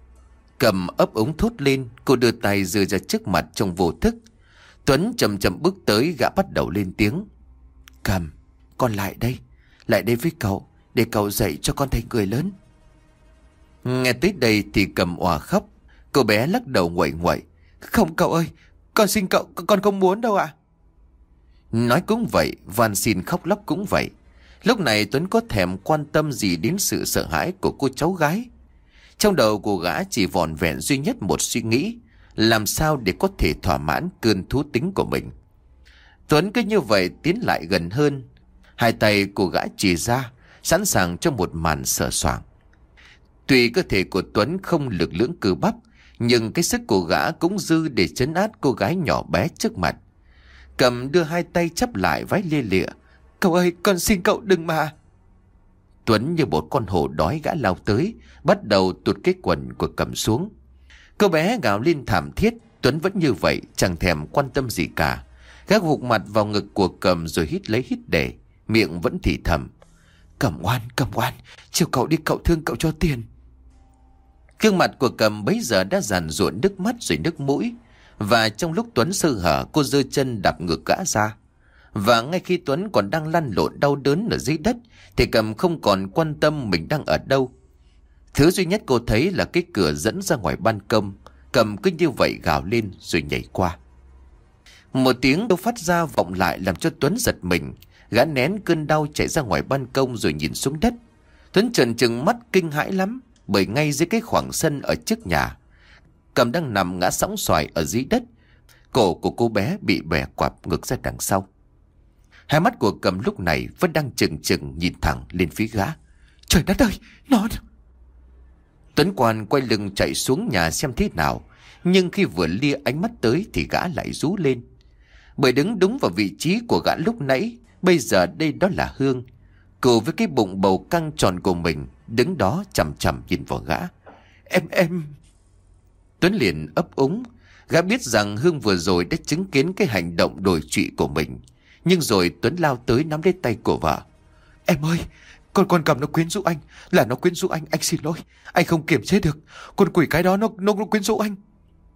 Cầm ấp úng thốt lên, cô đưa tay giơ ra trước mặt trong vô thức. Tuấn chậm chậm bước tới, gã bắt đầu lên tiếng. Cầm, con lại đây, lại đây với cậu, để cậu dạy cho con thành người lớn. Nghe tới đây thì Cầm òa khóc. Cô bé lắc đầu nguậy nguậy. Không cậu ơi, con xin cậu, con không muốn đâu ạ. Nói cũng vậy, van xin khóc lóc cũng vậy. Lúc này Tuấn có thèm quan tâm gì đến sự sợ hãi của cô cháu gái. Trong đầu của gã chỉ vỏn vẹn duy nhất một suy nghĩ, làm sao để có thể thỏa mãn cơn thú tính của mình. Tuấn cứ như vậy tiến lại gần hơn. Hai tay của gã chỉ ra, sẵn sàng cho một màn sờ soạng. Tuy cơ thể của Tuấn không lực lưỡng cơ bắp, nhưng cái sức của gã cũng dư để trấn áp cô gái nhỏ bé trước mặt. Cầm đưa hai tay chắp lại vái lia lịa. Cậu ơi, con xin cậu đừng mà. Tuấn như một con hổ đói gã lao tới, bắt đầu tuột cái quần của Cầm xuống. Cô bé gào lên thảm thiết. Tuấn vẫn như vậy, chẳng thèm quan tâm gì cả. Gã gục mặt vào ngực của Cầm rồi hít lấy hít để, miệng vẫn thì thầm. Cầm ngoan, Cầm ngoan, chiều cậu đi cậu thương cậu cho tiền. Gương mặt của Cầm bấy giờ đã dàn ruộn nước mắt rồi nước mũi. Và trong lúc Tuấn sơ hở, cô giơ chân đạp ngược gã ra. Và ngay khi Tuấn còn đang lăn lộn đau đớn ở dưới đất thì Cầm không còn quan tâm mình đang ở đâu. Thứ duy nhất cô thấy là cái cửa dẫn ra ngoài ban công. Cầm cứ như vậy gào lên rồi nhảy qua. Một tiếng đâu phát ra vọng lại làm cho Tuấn giật mình. Gã nén cơn đau chạy ra ngoài ban công rồi nhìn xuống đất. Tuấn trợn trừng mắt kinh hãi lắm, bởi ngay dưới cái khoảng sân ở trước nhà, Cầm đang nằm ngã sõng xoài ở dưới đất. Cổ của cô bé bị bẻ quặp ngược ra đằng sau. Hai mắt của Cầm lúc này vẫn đang trừng trừng nhìn thẳng lên phía gã. Trời đất ơi, nó... Tuấn Quan quay lưng chạy xuống nhà xem thế nào. Nhưng khi vừa lia ánh mắt tới thì gã lại rú lên. Bởi đứng đúng vào vị trí của gã lúc nãy, bây giờ đây đó là Hương. Cô với cái bụng bầu căng tròn của mình đứng đó chằm chằm nhìn vào gã. Em em Tuấn liền ấp úng. Gã biết rằng Hương vừa rồi đã chứng kiến cái hành động đổi trụy của mình. Nhưng rồi Tuấn lao tới nắm lấy tay của vợ. Em ơi, con con cầm nó quyến rũ anh. Là nó quyến rũ anh, anh xin lỗi. Anh không kiềm chế được. Con quỷ cái đó nó, nó, nó quyến rũ anh.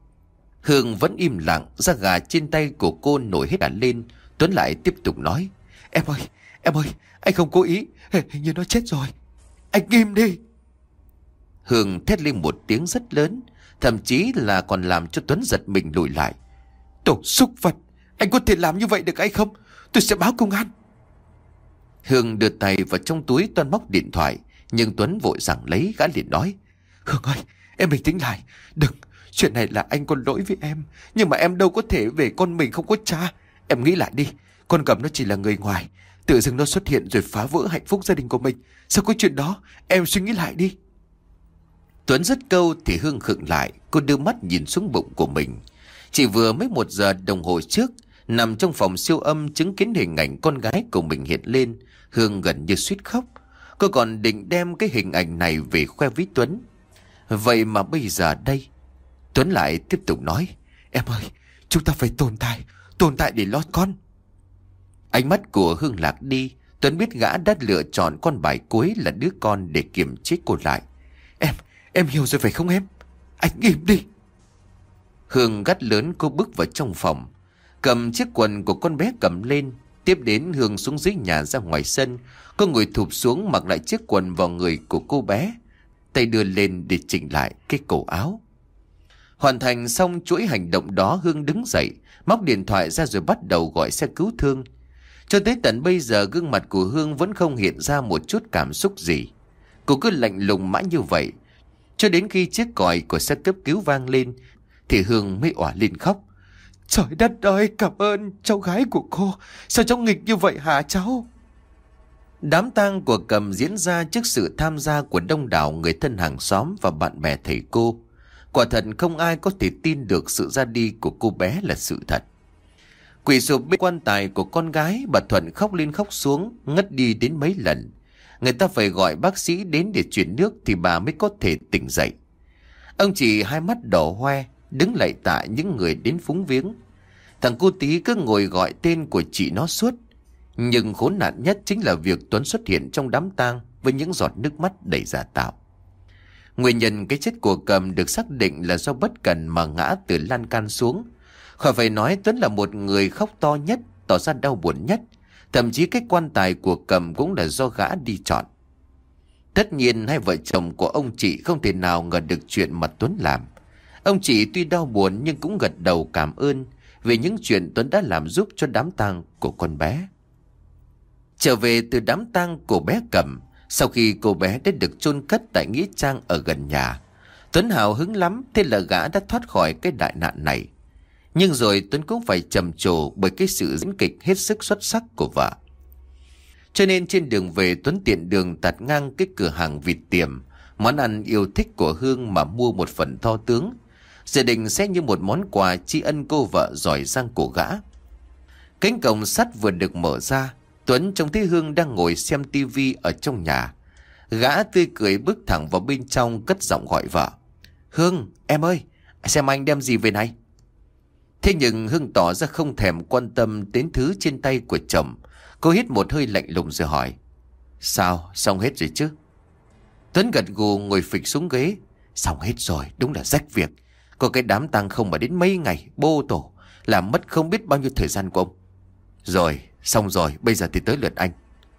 Hương vẫn im lặng, da gà trên tay của cô nổi hết cả lên. Tuấn lại tiếp tục nói. Em ơi, em ơi, anh không cố ý. Hình như nó chết rồi. Anh im đi. Hương thét lên một tiếng rất lớn, thậm chí là còn làm cho Tuấn giật mình lùi lại. Đồ súc vật, anh có thể làm như vậy được hay không? Tôi sẽ báo công an. Hương đưa tay vào trong túi toan móc điện thoại, nhưng Tuấn vội giằng lấy. Gã liền nói. Hương ơi, em bình tĩnh lại. Đừng, chuyện này là anh có lỗi với em, nhưng mà em đâu có thể về con mình không có cha. Em nghĩ lại đi, con cầm nó chỉ là người ngoài, tự dưng nó xuất hiện rồi phá vỡ hạnh phúc gia đình của mình. Sao có chuyện đó? Em suy nghĩ lại đi. Tuấn dứt câu thì Hương khựng lại. Cô đưa mắt nhìn xuống bụng của mình. Chỉ vừa mấy một giờ đồng hồ trước, nằm trong phòng siêu âm chứng kiến hình ảnh con gái của mình hiện lên, Hương gần như suýt khóc. Cô còn định đem cái hình ảnh này về khoe với Tuấn. Vậy mà bây giờ đây, Tuấn lại tiếp tục nói. Em ơi, chúng ta phải tồn tại, tồn tại để lo con. Ánh mắt của Hương lạc đi. Tuấn biết gã đã lựa chọn con bài cuối là đứa con để kiềm chế cô lại. Em, em hiểu rồi phải không em? Anh im đi. Hương gắt lớn. Cô bước vào trong phòng, cầm chiếc quần của con bé cầm lên. Tiếp đến Hương xuống dưới nhà ra ngoài sân. Cô ngồi thụp xuống mặc lại chiếc quần vào người của cô bé, tay đưa lên để chỉnh lại cái cổ áo. Hoàn thành xong chuỗi hành động đó, Hương đứng dậy, móc điện thoại ra rồi bắt đầu gọi xe cứu thương. Cho tới tận bây giờ gương mặt của Hương vẫn không hiện ra một chút cảm xúc gì. Cô cứ lạnh lùng mãi như vậy, cho đến khi chiếc còi của xe cấp cứu vang lên thì Hương mới òa lên khóc. Trời đất ơi, cảm ơn cháu gái của cô. Sao cháu nghịch như vậy hả cháu? Đám tang của Cầm diễn ra trước sự tham gia của đông đảo người thân hàng xóm và bạn bè thầy cô. Quả thật không ai có thể tin được sự ra đi của cô bé là sự thật. Quỳ sụp bên quan tài của con gái, bà Thuận khóc lên khóc xuống, ngất đi đến mấy lần. Người ta phải gọi bác sĩ đến để chuyển nước thì bà mới có thể tỉnh dậy. Ông chị hai mắt đỏ hoe, đứng lạy tạ những người đến phúng viếng. Thằng cu tí cứ ngồi gọi tên của chị nó suốt. Nhưng khốn nạn nhất chính là việc Tuấn xuất hiện trong đám tang với những giọt nước mắt đầy giả tạo. Nguyên nhân cái chết của Cầm được xác định là do bất cẩn mà ngã từ lan can xuống. Khỏi phải nói, Tuấn là một người khóc to nhất, tỏ ra đau buồn nhất. Thậm chí cái quan tài của Cầm cũng là do gã đi chọn. Tất nhiên hai vợ chồng của ông chị không thể nào ngờ được chuyện mà Tuấn làm. Ông chị tuy đau buồn nhưng cũng gật đầu cảm ơn vì những chuyện Tuấn đã làm giúp cho đám tang của con bé. Trở về từ đám tang của bé Cầm, sau khi cô bé đã được chôn cất tại nghĩa trang ở gần nhà, Tuấn hào hứng lắm, thế là gã đã thoát khỏi cái đại nạn này. Nhưng rồi Tuấn cũng phải trầm trồ bởi cái sự diễn kịch hết sức xuất sắc của vợ. Cho nên trên đường về, Tuấn tiện đường tạt ngang cái cửa hàng vịt tiềm, món ăn yêu thích của Hương, mà mua một phần to tướng, dự định sẽ như một món quà tri ân cô vợ giỏi giang của gã. Cánh cổng sắt vừa được mở ra, Tuấn trông thấy Hương đang ngồi xem tivi ở trong nhà. Gã tươi cười bước thẳng vào bên trong, cất giọng gọi vợ. Hương, em ơi, xem anh đem gì về này. Thế nhưng Hương tỏ ra không thèm quan tâm đến thứ trên tay của chồng. Cô hít một hơi lạnh lùng rồi hỏi. Sao, xong hết rồi chứ? Tuấn gật gù ngồi phịch xuống ghế. Xong hết rồi, đúng là rách việc. Có cái đám tang không mà đến mấy ngày, bô tổ, làm mất không biết bao nhiêu thời gian của ông. Rồi, xong rồi, bây giờ thì tới lượt anh.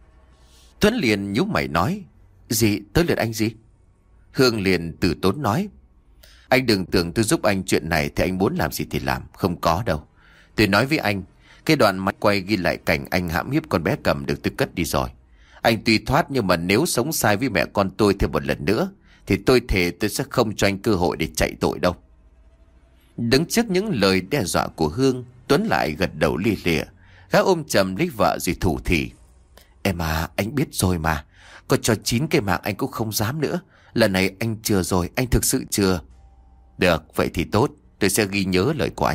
Tuấn liền nhíu mày nói. Gì, tới lượt anh gì? Hương liền từ tốn nói. Anh đừng tưởng tôi giúp anh chuyện này thì anh muốn làm gì thì làm, không có đâu. Tôi nói với anh, cái đoạn máy quay ghi lại cảnh anh hãm hiếp con bé Cầm được tôi cất đi rồi. Anh tuy thoát, nhưng mà nếu sống sai với mẹ con tôi thêm một lần nữa thì tôi thề tôi sẽ không cho anh cơ hội để chạy tội đâu. Đứng trước những lời đe dọa của Hương, Tuấn lại gật đầu lia lịa. Gã ôm chầm lấy vợ rồi thủ thỉ. Em à, anh biết rồi mà. Có cho chín cái mạng anh cũng không dám nữa. Lần này anh chừa rồi, anh thực sự chừa. Được, vậy thì tốt, tôi sẽ ghi nhớ lời của anh.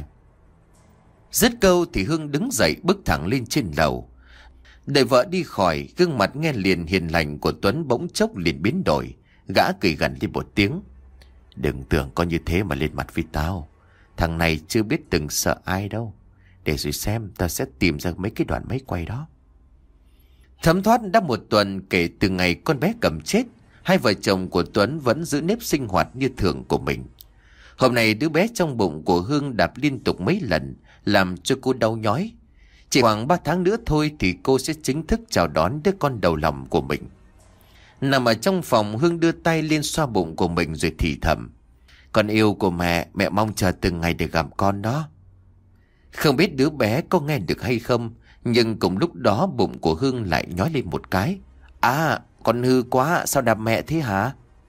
Dứt câu thì Hương đứng dậy bước thẳng lên trên lầu. Đợi vợ đi khỏi, gương mặt nghe liền hiền lành của Tuấn bỗng chốc liền biến đổi. Gã cười gần đi một tiếng. Đừng tưởng có như thế mà lên mặt với tao. Thằng này chưa biết từng sợ ai đâu. Để rồi xem, tao sẽ tìm ra mấy cái đoạn máy quay đó. Thấm thoát đã một tuần kể từ ngày con bé Cầm chết, hai vợ chồng của Tuấn vẫn giữ nếp sinh hoạt như thường của mình. Hôm nay đứa bé trong bụng của Hương đạp liên tục mấy lần, làm cho cô đau nhói. Chỉ khoảng ba tháng nữa thôi thì cô sẽ chính thức chào đón đứa con đầu lòng của mình. Nằm ở trong phòng, Hương đưa tay lên xoa bụng của mình rồi thì thầm: "Con yêu của mẹ, mẹ mong chờ từng ngày để gặp con đó." Không biết đứa bé có nghe được hay không, nhưng cùng lúc đó bụng của Hương lại nhói lên một cái. "À, con hư quá, sao đạp mẹ thế hả?"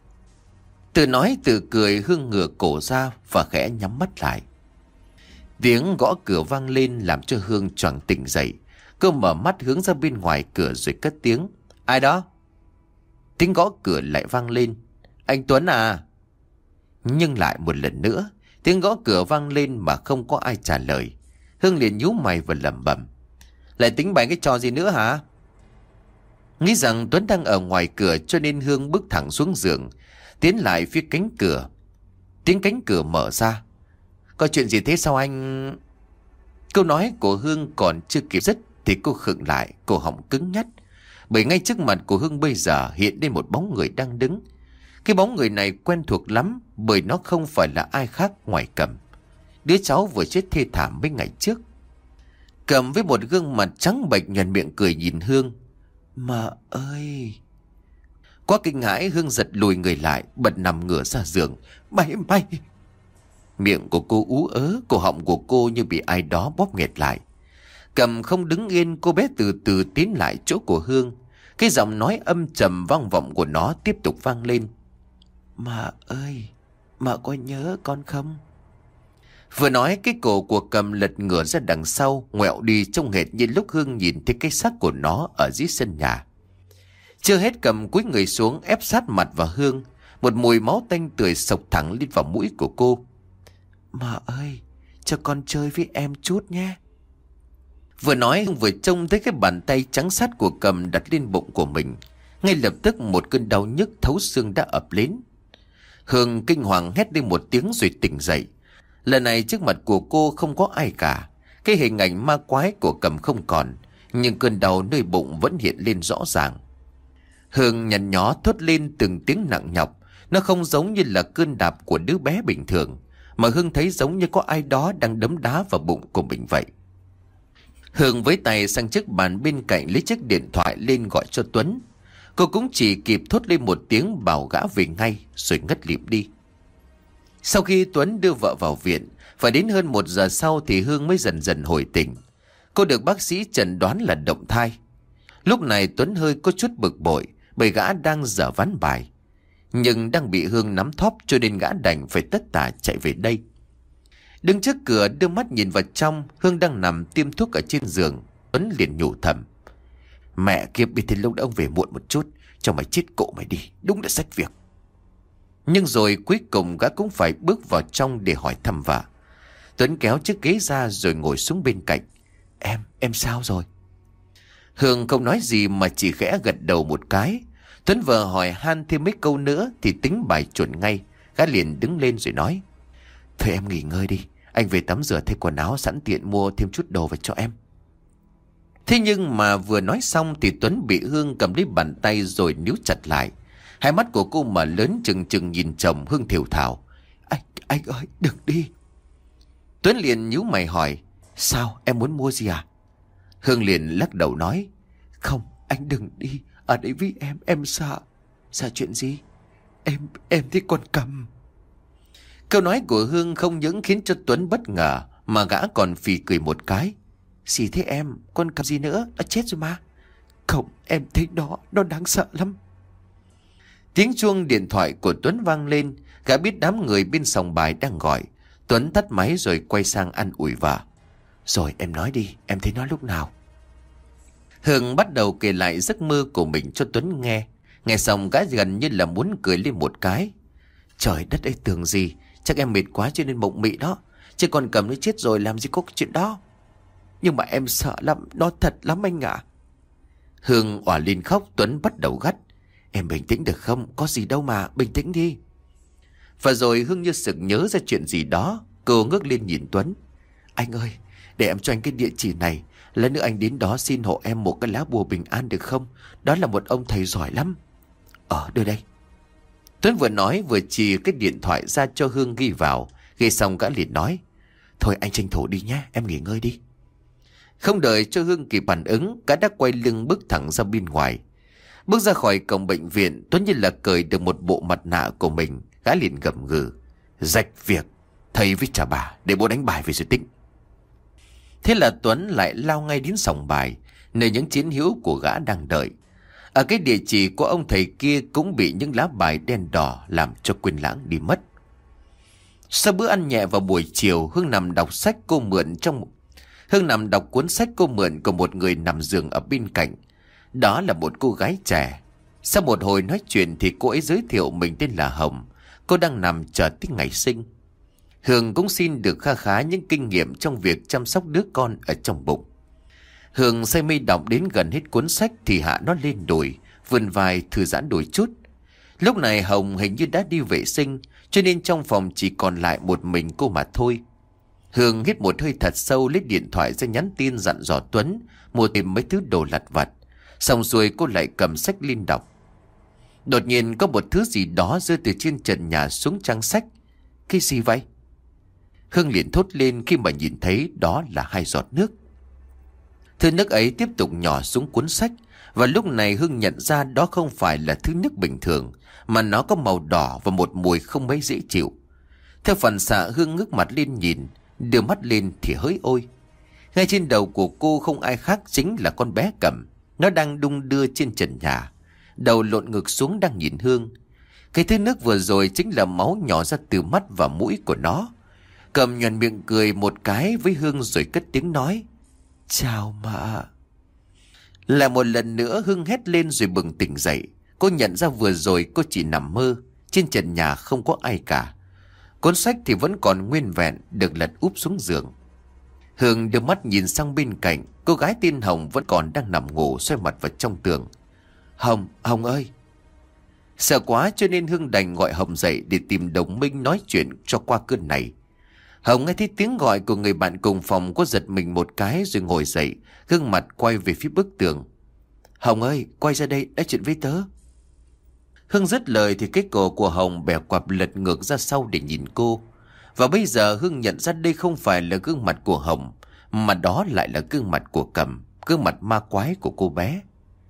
Tự nói tự cười, Hương ngửa cổ ra và khẽ nhắm mắt lại. Tiếng gõ cửa vang lên làm cho Hương choàng tỉnh dậy. Cô mở mắt hướng ra bên ngoài cửa rồi cất tiếng: "Ai đó?" Tiếng gõ cửa lại vang lên: "Anh Tuấn à?" Nhưng lại một lần nữa tiếng gõ cửa vang lên mà không có ai trả lời. Hương liền nhíu mày và lẩm bẩm: "Lại tính bày cái trò gì nữa hả?" Nghĩ rằng Tuấn đang ở ngoài cửa cho nên Hương bước thẳng xuống giường, tiến lại phía cánh cửa. Tiếng cánh cửa mở ra. "Có chuyện gì thế sao anh?" Câu nói của Hương còn chưa kịp dứt thì cô khựng lại, cổ họng cứng nhắc. Bởi ngay trước mặt của Hương bây giờ hiện lên một bóng người đang đứng. Cái bóng người này quen thuộc lắm, bởi nó không phải là ai khác ngoài Cầm, đứa cháu vừa chết thê thảm mấy ngày trước. Cầm với một gương mặt trắng bệch nhoẻn miệng cười nhìn Hương. "Mà ơi!" Quá kinh hãi, Hương giật lùi người lại, bật nằm ngửa ra giường. "Mày mày!" Miệng của cô ú ớ, cổ họng của cô như bị ai đó bóp nghẹt lại. Cầm không đứng yên, cô bé từ từ tiến lại chỗ của Hương. Cái giọng nói âm trầm vang vọng của nó tiếp tục vang lên: "Mà ơi, mà có nhớ con không?" Vừa nói, cái cổ của Cầm lật ngửa ra đằng sau, ngoẹo đi trông hệt như lúc Hương nhìn thấy cái xác của nó ở dưới sân nhà. Chưa hết, Cầm cúi người xuống ép sát mặt vào Hương. Một mùi máu tanh tưởi xộc thẳng lên vào mũi của cô. "Mà ơi, cho con chơi với em chút nhé." Vừa nói, Hương vừa trông thấy cái bàn tay trắng sắt của Cầm đặt lên bụng của mình. Ngay lập tức một cơn đau nhức thấu xương đã ập đến. Hương kinh hoàng hét lên một tiếng rồi tỉnh dậy. Lần này trước mặt của cô không có ai cả. Cái hình ảnh ma quái của Cầm không còn, nhưng cơn đau nơi bụng vẫn hiện lên rõ ràng. Hương nhăn nhó thốt lên từng tiếng nặng nhọc. Nó không giống như là cơn đạp của đứa bé bình thường, mà Hương thấy giống như có ai đó đang đấm đá vào bụng của mình vậy. Hương với tay sang chiếc bàn bên cạnh lấy chiếc điện thoại lên gọi cho Tuấn. Cô cũng chỉ kịp thốt lên một tiếng bảo gã về ngay rồi ngất lịm đi. Sau khi Tuấn đưa vợ vào viện, phải đến hơn một giờ sau thì Hương mới dần dần hồi tỉnh. Cô được bác sĩ chẩn đoán là động thai. Lúc này Tuấn hơi có chút bực bội bởi gã đang dở ván bài, nhưng đang bị Hương nắm thóp cho nên gã đành phải tất tả chạy về đây. Đứng trước cửa đưa mắt nhìn vào trong, Hương đang nằm tiêm thuốc ở trên giường. Tuấn liền nhủ thầm: "Mẹ kiếp, biết thế lúc đã ông về muộn một chút, cho mày chết cộ mày đi, đúng là sách việc." Nhưng rồi cuối cùng gã cũng phải bước vào trong để hỏi thăm vợ. Tuấn kéo chiếc ghế ra rồi ngồi xuống bên cạnh. Em, em sao rồi?" Hương không nói gì mà chỉ khẽ gật đầu một cái. Tuấn vừa hỏi han thêm mấy câu nữa thì tính bài chuẩn ngay. Gã liền đứng lên rồi nói: "Thôi em nghỉ ngơi đi, anh về tắm rửa thay quần áo sẵn tiện mua thêm chút đồ về cho em." Thế nhưng mà vừa nói xong thì Tuấn bị Hương cầm lấy bàn tay rồi níu chặt lại. Hai mắt của cô mở lớn trừng trừng nhìn chồng. Hương thều thào: Anh, anh ơi, đừng đi." Tuấn liền nhíu mày hỏi: "Sao, em muốn mua gì à?" Hương liền lắc đầu nói: "Không, anh đừng đi, ở đây với em, em sợ." "Sợ chuyện gì?" Em, em thấy con Cầm." Câu nói của Hương không những khiến cho Tuấn bất ngờ mà gã còn phì cười một cái. "Gì thế em, con Cầm gì nữa, nó chết rồi mà." "Không, em thấy nó, nó đáng sợ lắm." Tiếng chuông điện thoại của Tuấn vang lên. Gã biết đám người bên sòng bài đang gọi. Tuấn tắt máy rồi quay sang ăn ủi vợ: "Rồi em nói đi, em thấy nó lúc nào?" Hương bắt đầu kể lại giấc mơ của mình cho Tuấn nghe. Nghe xong gã gần như là muốn cười lên một cái. "Trời đất ơi, tưởng gì, chắc em mệt quá cho nên mộng mị đó. Chứ còn Cầm nó chết rồi làm gì có chuyện đó." "Nhưng mà em sợ lắm, nó thật lắm anh ạ." Hương òa lên khóc. Tuấn bắt đầu gắt: "Em bình tĩnh được không, có gì đâu mà, bình tĩnh đi." Và rồi Hương như sực nhớ ra chuyện gì đó. Cô ngước lên nhìn Tuấn: "Anh ơi, Để em cho anh cái địa chỉ này. Lát nữa anh đến đó xin hộ em một cái lá bùa bình an được không? Đó là một ông thầy giỏi lắm. Ờ, đưa đây. Tuấn vừa nói vừa chỉ cái điện thoại ra cho Hương ghi vào. Ghi xong gã liền nói: Thôi anh tranh thủ đi nhé, em nghỉ ngơi đi. Không đợi cho Hương kịp phản ứng, gã đã quay lưng bước thẳng ra bên ngoài. Bước ra khỏi cổng bệnh viện, Tuấn như là cởi được một bộ mặt nạ của mình. Gã liền gầm gừ: Rạch việc, thầy với trả bà, để bố đánh bài về rồi tính. Thế là Tuấn lại lao ngay đến sòng bài, nơi những chiến hữu của gã đang đợi. Ở cái địa chỉ của ông thầy kia cũng bị những lá bài đen đỏ làm cho quên lãng đi mất. Sau bữa ăn nhẹ vào buổi chiều, Hương nằm đọc sách cô mượn trong Hương nằm đọc cuốn sách cô mượn của một người nằm giường ở bên cạnh. Đó là một cô gái trẻ. Sau một hồi nói chuyện thì cô ấy giới thiệu mình tên là Hồng. Cô đang nằm chờ tới ngày sinh. Hương cũng xin được kha khá những kinh nghiệm trong việc chăm sóc đứa con ở trong bụng. Hương say mê đọc đến gần hết cuốn sách thì hạ nó lên đùi, vươn vai thư giãn đôi chút. Lúc này Hồng hình như đã đi vệ sinh, cho nên trong phòng chỉ còn lại một mình cô mà thôi. Hương hít một hơi thật sâu, lấy điện thoại ra nhắn tin dặn dò Tuấn mua thêm mấy thứ đồ lặt vặt. Xong rồi cô lại cầm sách lên đọc. Đột nhiên có một thứ gì đó rơi từ trên trần nhà xuống trang sách. Cái gì vậy? Hương liền thốt lên khi mà nhìn thấy đó là hai giọt nước. Thứ nước ấy tiếp tục nhỏ xuống cuốn sách. Và lúc này Hương nhận ra đó không phải là thứ nước bình thường, mà nó có màu đỏ và một mùi không mấy dễ chịu. Theo phản xạ, Hương ngước mặt lên nhìn, đưa mắt lên thì hỡi ôi. Ngay trên đầu của cô không ai khác chính là con bé Cầm. Nó đang đung đưa trên trần nhà, đầu lộn ngược xuống đang nhìn Hương. Cái thứ nước vừa rồi chính là máu nhỏ ra từ mắt và mũi của nó. Cầm nhoẻn miệng cười một cái với Hương rồi cất tiếng nói: Chào mạ. Lại một lần nữa Hương hét lên rồi bừng tỉnh dậy. Cô nhận ra vừa rồi cô chỉ nằm mơ. Trên trần nhà không có ai cả. Cuốn sách thì vẫn còn nguyên vẹn, được lật úp xuống giường. Hương đưa mắt nhìn sang bên cạnh. Cô gái tên Hồng vẫn còn đang nằm ngủ, xoay mặt vào trong tường. Hồng, Hồng ơi. Sợ quá cho nên Hương đành gọi Hồng dậy để tìm đồng minh nói chuyện cho qua cơn này. Hồng nghe thấy tiếng gọi của người bạn cùng phòng, có giật mình một cái rồi ngồi dậy, gương mặt quay về phía bức tường. Hồng ơi, quay ra đây nói chuyện với tớ. Hương dứt lời thì cái cổ của Hồng bẻ quặp lật ngược ra sau để nhìn cô. Và bây giờ Hương nhận ra đây không phải là gương mặt của Hồng, mà đó lại là gương mặt của Cầm, gương mặt ma quái của cô bé.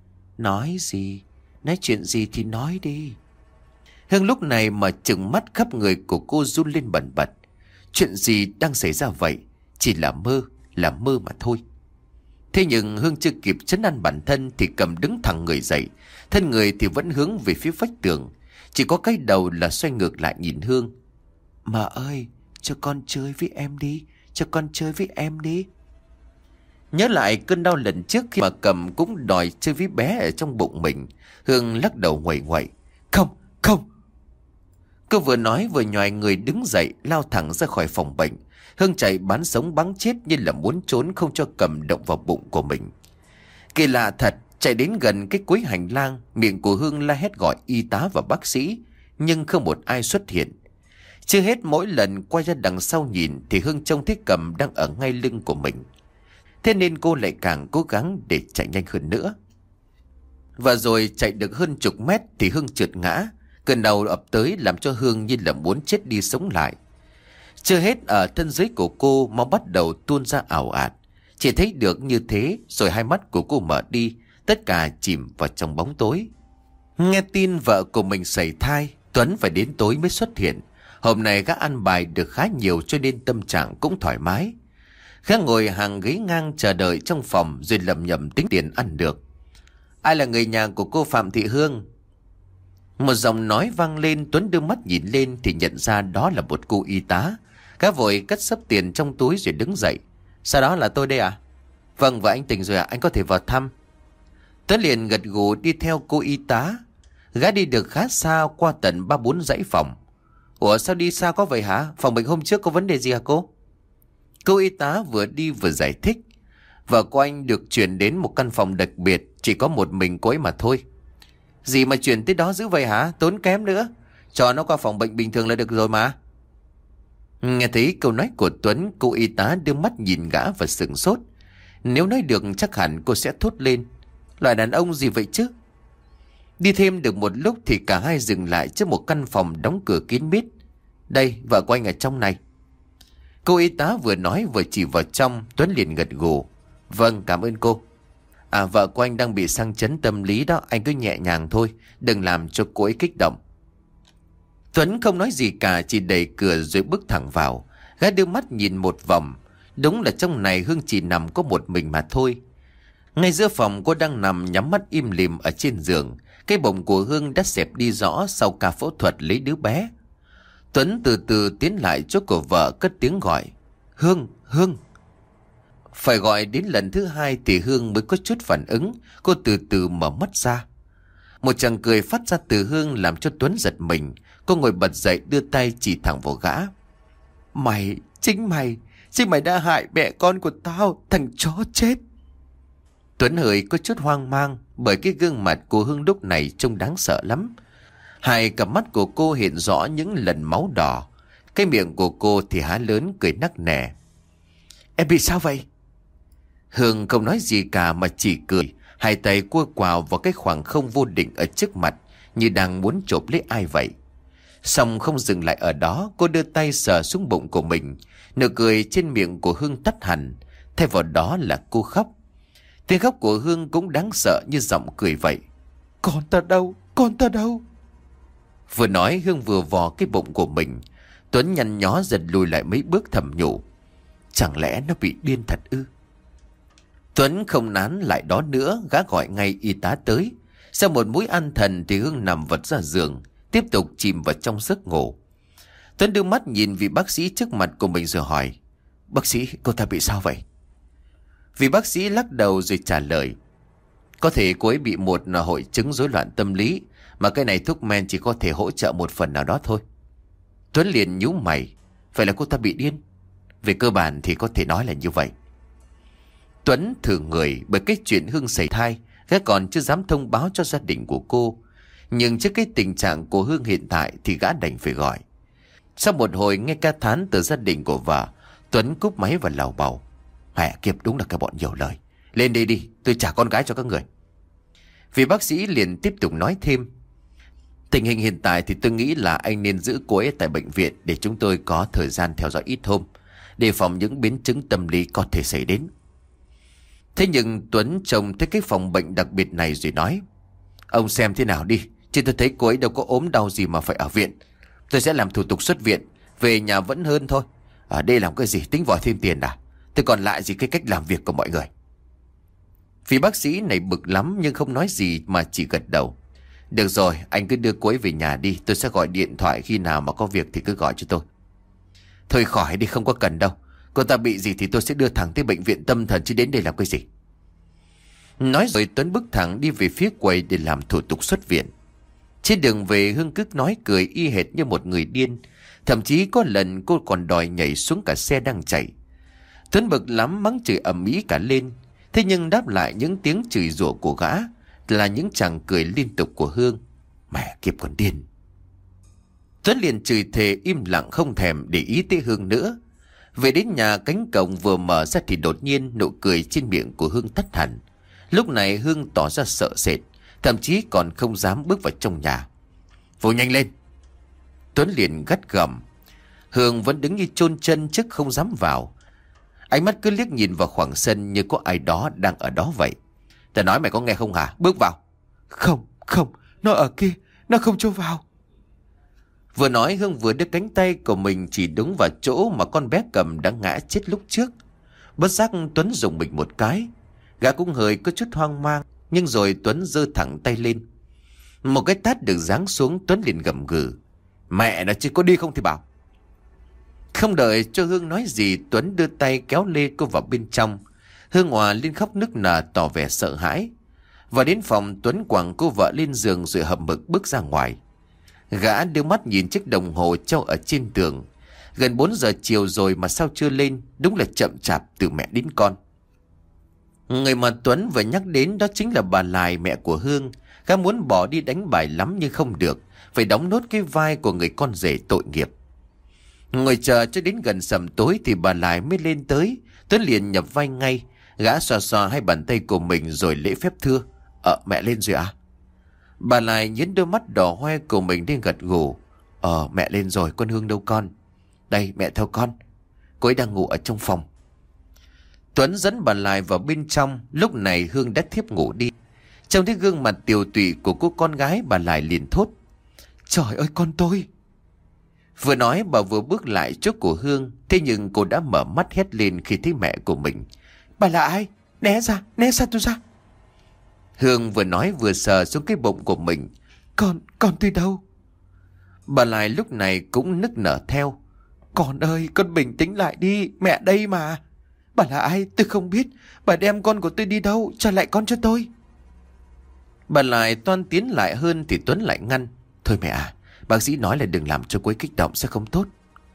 Nói gì? Nói chuyện gì thì nói đi. Hương lúc này mà trừng mắt, khắp người của cô run lên bần bật. Chuyện gì đang xảy ra vậy? Chỉ là mơ, là mơ mà thôi. Thế nhưng Hương chưa kịp trấn an bản thân thì Cầm đứng thẳng người dậy. Thân người thì vẫn hướng về phía vách tường, chỉ có cái đầu là xoay ngược lại nhìn Hương. Mà ơi, cho con chơi với em đi, cho con chơi với em đi. Nhớ lại cơn đau lần trước khi mà Cầm cũng đòi chơi với bé ở trong bụng mình, Hương lắc đầu nguậy nguậy. Không, không. Cô vừa nói vừa nhoài người đứng dậy, lao thẳng ra khỏi phòng bệnh. Hương chạy bán sống bán chết như là muốn trốn, không cho Cầm động vào bụng của mình. Kỳ lạ thật, chạy đến gần cái cuối hành lang, miệng của Hương la hét gọi y tá và bác sĩ, nhưng không một ai xuất hiện. Chưa hết, mỗi lần quay ra đằng sau nhìn thì Hương trông thấy Cầm đang ở ngay lưng của mình. Thế nên cô lại càng cố gắng để chạy nhanh hơn nữa. Và rồi chạy được hơn chục mét thì Hương trượt ngã. Cơn đau ập tới làm cho Hương như là muốn chết đi sống lại. Chưa hết, ở thân dưới của cô máu bắt đầu tuôn ra ảo ạt. Chỉ thấy được như thế rồi hai mắt của cô mở đi, tất cả chìm vào trong bóng tối. Nghe tin vợ của mình sảy thai, Tuấn phải đến tối mới xuất hiện. Hôm nay gã ăn bài được khá nhiều cho nên tâm trạng cũng thoải mái. Gã ngồi hàng ghế ngang chờ đợi trong phòng rồi lẩm nhẩm tính tiền ăn được. Ai là người nhà của cô Phạm Thị Hương? Một giọng nói vang lên. Tuấn đưa mắt nhìn lên thì nhận ra đó là một cô y tá. Gã vội cất xấp tiền trong túi rồi đứng dậy. Sau đó là tôi đây à? Vâng, và anh tỉnh rồi à? Anh có thể vào thăm. Tuấn liền gật gù đi theo cô y tá. Gã đi được khá xa, qua tận ba bốn dãy phòng. Ủa sao đi xa có vậy hả? Phòng bệnh hôm trước có vấn đề gì hả cô? Cô y tá vừa đi vừa giải thích. Vợ của anh được chuyển đến một căn phòng đặc biệt, chỉ có một mình cô ấy mà thôi. Gì mà chuyển tới đó dữ vậy hả? Tốn kém nữa. Cho nó qua phòng bệnh bình thường là được rồi mà. Nghe thấy câu nói của Tuấn, cô y tá đưa mắt nhìn gã và sửng sốt. Nếu nói được chắc hẳn cô sẽ thốt lên: loại đàn ông gì vậy chứ? Đi thêm được một lúc thì cả hai dừng lại trước một căn phòng đóng cửa kín mít. Đây, vợ của anh ở trong này. Cô y tá vừa nói vừa chỉ vào trong. Tuấn liền gật gù: vâng, cảm ơn cô. À, vợ của anh đang bị sang chấn tâm lý đó, anh cứ nhẹ nhàng thôi, đừng làm cho cô ấy kích động. Tuấn không nói gì cả, chỉ đẩy cửa rồi bước thẳng vào. Gã đưa mắt nhìn một vòng. Đúng là trong này Hương chỉ nằm có một mình mà thôi. Ngay giữa phòng cô đang nằm nhắm mắt im lìm ở trên giường. Cái bụng của Hương đã xẹp đi rõ sau ca phẫu thuật lấy đứa bé. Tuấn từ từ tiến lại chỗ của vợ, cất tiếng gọi: Hương, Hương. Phải gọi đến lần thứ hai thì Hương mới có chút phản ứng. Cô từ từ mở mắt ra. Một chàng cười phát ra từ Hương làm cho Tuấn giật mình. Cô ngồi bật dậy, đưa tay chỉ thẳng vào gã: Mày, chính mày, chính mày đã hại mẹ con của tao, thằng chó chết. Tuấn hơi có chút hoang mang, bởi cái gương mặt của Hương lúc này trông đáng sợ lắm. Hai cặp mắt của cô hiện rõ những lần máu đỏ. Cái miệng của cô thì há lớn cười nắc nẻ. Em bị sao vậy? Hương không nói gì cả mà chỉ cười. Hai tay cua quào vào cái khoảng không vô định ở trước mặt, như đang muốn chộp lấy ai vậy. Xong không dừng lại ở đó, cô đưa tay sờ xuống bụng của mình. Nụ cười trên miệng của Hương tắt hẳn. Thay vào đó là cô khóc. Tiếng khóc của Hương cũng đáng sợ như giọng cười vậy. Con ta đâu? Con ta đâu? Vừa nói Hương vừa vò cái bụng của mình. Tuấn nhăn nhó giật lùi lại mấy bước thầm nhủ: chẳng lẽ nó bị điên thật ư? Tuấn không nán lại đó nữa, gã gọi ngay y tá tới. Sau một mũi an thần thì Hương nằm vật ra giường, tiếp tục chìm vào trong giấc ngủ. Tuấn đưa mắt nhìn vị bác sĩ trước mặt của mình rồi hỏi: bác sĩ, cô ta bị sao vậy? Vị bác sĩ lắc đầu rồi trả lời: có thể cô ấy bị một hội chứng rối loạn tâm lý, mà cái này thuốc men chỉ có thể hỗ trợ một phần nào đó thôi. Tuấn liền nhíu mày: vậy là cô ta bị điên? Về cơ bản thì có thể nói là như vậy. Tuấn thử người, bởi cái chuyện Hương sảy thai, gã còn chưa dám thông báo cho gia đình của cô. Nhưng trước cái tình trạng của Hương hiện tại thì gã đành phải gọi. Sau một hồi nghe ca thán từ gia đình của vợ, Tuấn cúp máy và lầu bầu: mẹ kiếp, đúng là cái bọn nhiều lời. Lên đây đi, tôi trả con gái cho các người. Vì bác sĩ liền tiếp tục nói thêm: tình hình hiện tại thì tôi nghĩ là anh nên giữ cô ấy tại bệnh viện để chúng tôi có thời gian theo dõi ít hôm, đề phòng những biến chứng tâm lý có thể xảy đến. Thế nhưng Tuấn trông thấy cái phòng bệnh đặc biệt này rồi nói: ông xem thế nào đi, chứ tôi thấy cô ấy đâu có ốm đau gì mà phải ở viện. Tôi sẽ làm thủ tục xuất viện, về nhà vẫn hơn thôi. Ở đây làm cái gì, tính vòi thêm tiền à? Tôi còn lại gì cái cách làm việc của mọi người. Vì bác sĩ này bực lắm nhưng không nói gì mà chỉ gật đầu: được rồi, anh cứ đưa cô ấy về nhà đi, tôi sẽ gọi điện thoại khi nào mà có việc thì cứ gọi cho tôi. Thôi khỏi đi, không có cần đâu. Cô ta bị gì thì tôi sẽ đưa thẳng tới bệnh viện tâm thần, chứ đến đây làm cái gì. Nói rồi Tuấn bước thẳng đi về phía quầy để làm thủ tục xuất viện. Trên đường về Hương cứ nói cười y hệt như một người điên. Thậm chí có lần cô còn đòi nhảy xuống cả xe đang chạy. Tuấn bực lắm mắng chửi ầm ĩ cả lên. Thế nhưng đáp lại những tiếng chửi rủa của gã là những chàng cười liên tục của Hương: mẹ kiếp còn điên. Tuấn liền chửi thề im lặng không thèm để ý tới Hương nữa. Về đến nhà, cánh cổng vừa mở ra thì đột nhiên nụ cười trên miệng của Hương tắt hẳn. Lúc này Hương tỏ ra sợ sệt, thậm chí còn không dám bước vào trong nhà. Vô nhanh lên! Tuấn liền gắt gỏng. Hương vẫn đứng như chôn chân trước không dám vào. Ánh mắt cứ liếc nhìn vào khoảng sân như có ai đó đang ở đó vậy. Ta nói mày có nghe không hả? Bước vào! Không, không, nó ở kia, nó không cho vào. Vừa nói Hương vừa đưa cánh tay của mình chỉ đúng vào chỗ mà con bé Cầm đã ngã chết lúc trước. Bất giác Tuấn dùng mình một cái. Gã cũng hơi có chút hoang mang, nhưng rồi Tuấn giơ thẳng tay lên. Một cái tát được giáng xuống, Tuấn liền gầm gừ: mẹ nó chứ, có đi không thì bảo. Không đợi cho Hương nói gì, Tuấn đưa tay kéo lê cô vào bên trong. Hương òa lên khóc nức nở tỏ vẻ sợ hãi. Và đến phòng, Tuấn quẳng cô vợ lên giường rồi hậm hực bước ra ngoài. Gã đưa mắt nhìn chiếc đồng hồ treo ở trên tường. Gần bốn giờ chiều rồi mà sao chưa lên, đúng là chậm chạp từ mẹ đến con. Người mà Tuấn vừa nhắc đến đó chính là bà Lài, mẹ của Hương. Gã muốn bỏ đi đánh bài lắm nhưng không được, phải đóng nốt cái vai của người con rể tội nghiệp. Ngồi chờ cho đến gần sầm tối thì bà Lại mới lên tới. Tuấn liền nhập vai ngay. Gã xoa xoa hai bàn tay của mình rồi lễ phép thưa: Ờ mẹ lên rồi à? Bà Lại nhấn đôi mắt đỏ hoe của mình lên gật gù: Ờ mẹ lên rồi, con Hương đâu con? Đây mẹ theo con, cô ấy đang ngủ ở trong phòng. Tuấn dẫn bà Lại vào bên trong. Lúc này Hương đã thiếp ngủ đi. Trong thấy gương mặt tiều tụy của cô con gái, bà Lại liền thốt: Trời ơi con tôi! Vừa nói bà vừa bước lại trước của Hương. Thế nhưng cô đã mở mắt hét lên khi thấy mẹ của mình. Bà là ai? Né ra, né xa tôi ra! Hương vừa nói vừa sờ xuống cái bụng của mình. Con, con tôi đâu? Bà Lại lúc này cũng nức nở theo. Con ơi, con bình tĩnh lại đi, mẹ đây mà. Bà là ai? Tôi không biết. Bà đem con của tôi đi đâu? Trả lại con cho tôi. Bà Lại toan tiến lại hơn thì Tuấn lại ngăn. Thôi mẹ à, bác sĩ nói là đừng làm cho cô ấy kích động sẽ không tốt.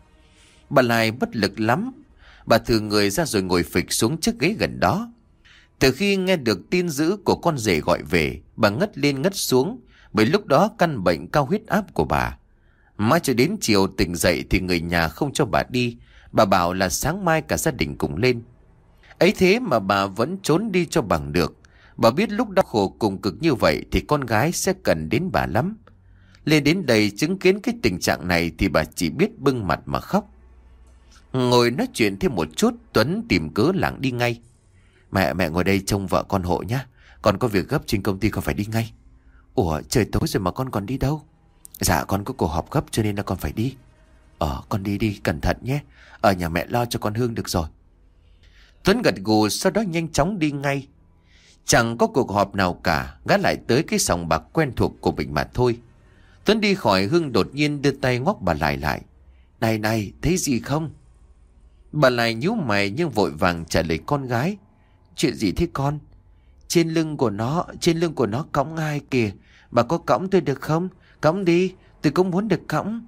Bà Lại bất lực lắm. Bà thừ người ra rồi ngồi phịch xuống chiếc ghế gần đó. Từ khi nghe được tin dữ của con rể gọi về, bà ngất lên ngất xuống. Bởi lúc đó căn bệnh cao huyết áp của bà. Mãi cho đến chiều tỉnh dậy thì người nhà không cho bà đi. Bà bảo là sáng mai cả gia đình cùng lên. Ấy thế mà bà vẫn trốn đi cho bằng được. Bà biết lúc đau khổ cùng cực như vậy thì con gái sẽ cần đến bà lắm. Lên đến đây chứng kiến cái tình trạng này thì bà chỉ biết bưng mặt mà khóc. Ngồi nói chuyện thêm một chút, Tuấn tìm cớ lảng đi ngay. Mẹ, mẹ ngồi đây trông vợ con hộ nhá. Con có việc gấp trên công ty con phải đi ngay. Ủa trời tối rồi mà con còn đi đâu? Dạ con có cuộc họp gấp cho nên là con phải đi. Ờ con đi đi, cẩn thận nhé. Ở nhà mẹ lo cho con Hương được rồi. Tuấn gật gù sau đó nhanh chóng đi ngay. Chẳng có cuộc họp nào cả, gã lại tới cái sòng bạc quen thuộc của mình mà thôi. Tuấn đi khỏi, Hương đột nhiên đưa tay ngoắc bà Lại lại. Này này, thấy gì không? Bà Lại nhíu mày nhưng vội vàng trả lời con gái. Chuyện gì thế con? Trên lưng của nó, trên lưng của nó cõng ai kìa. Bà có cõng tôi được không? Cõng đi, tôi cũng muốn được cõng.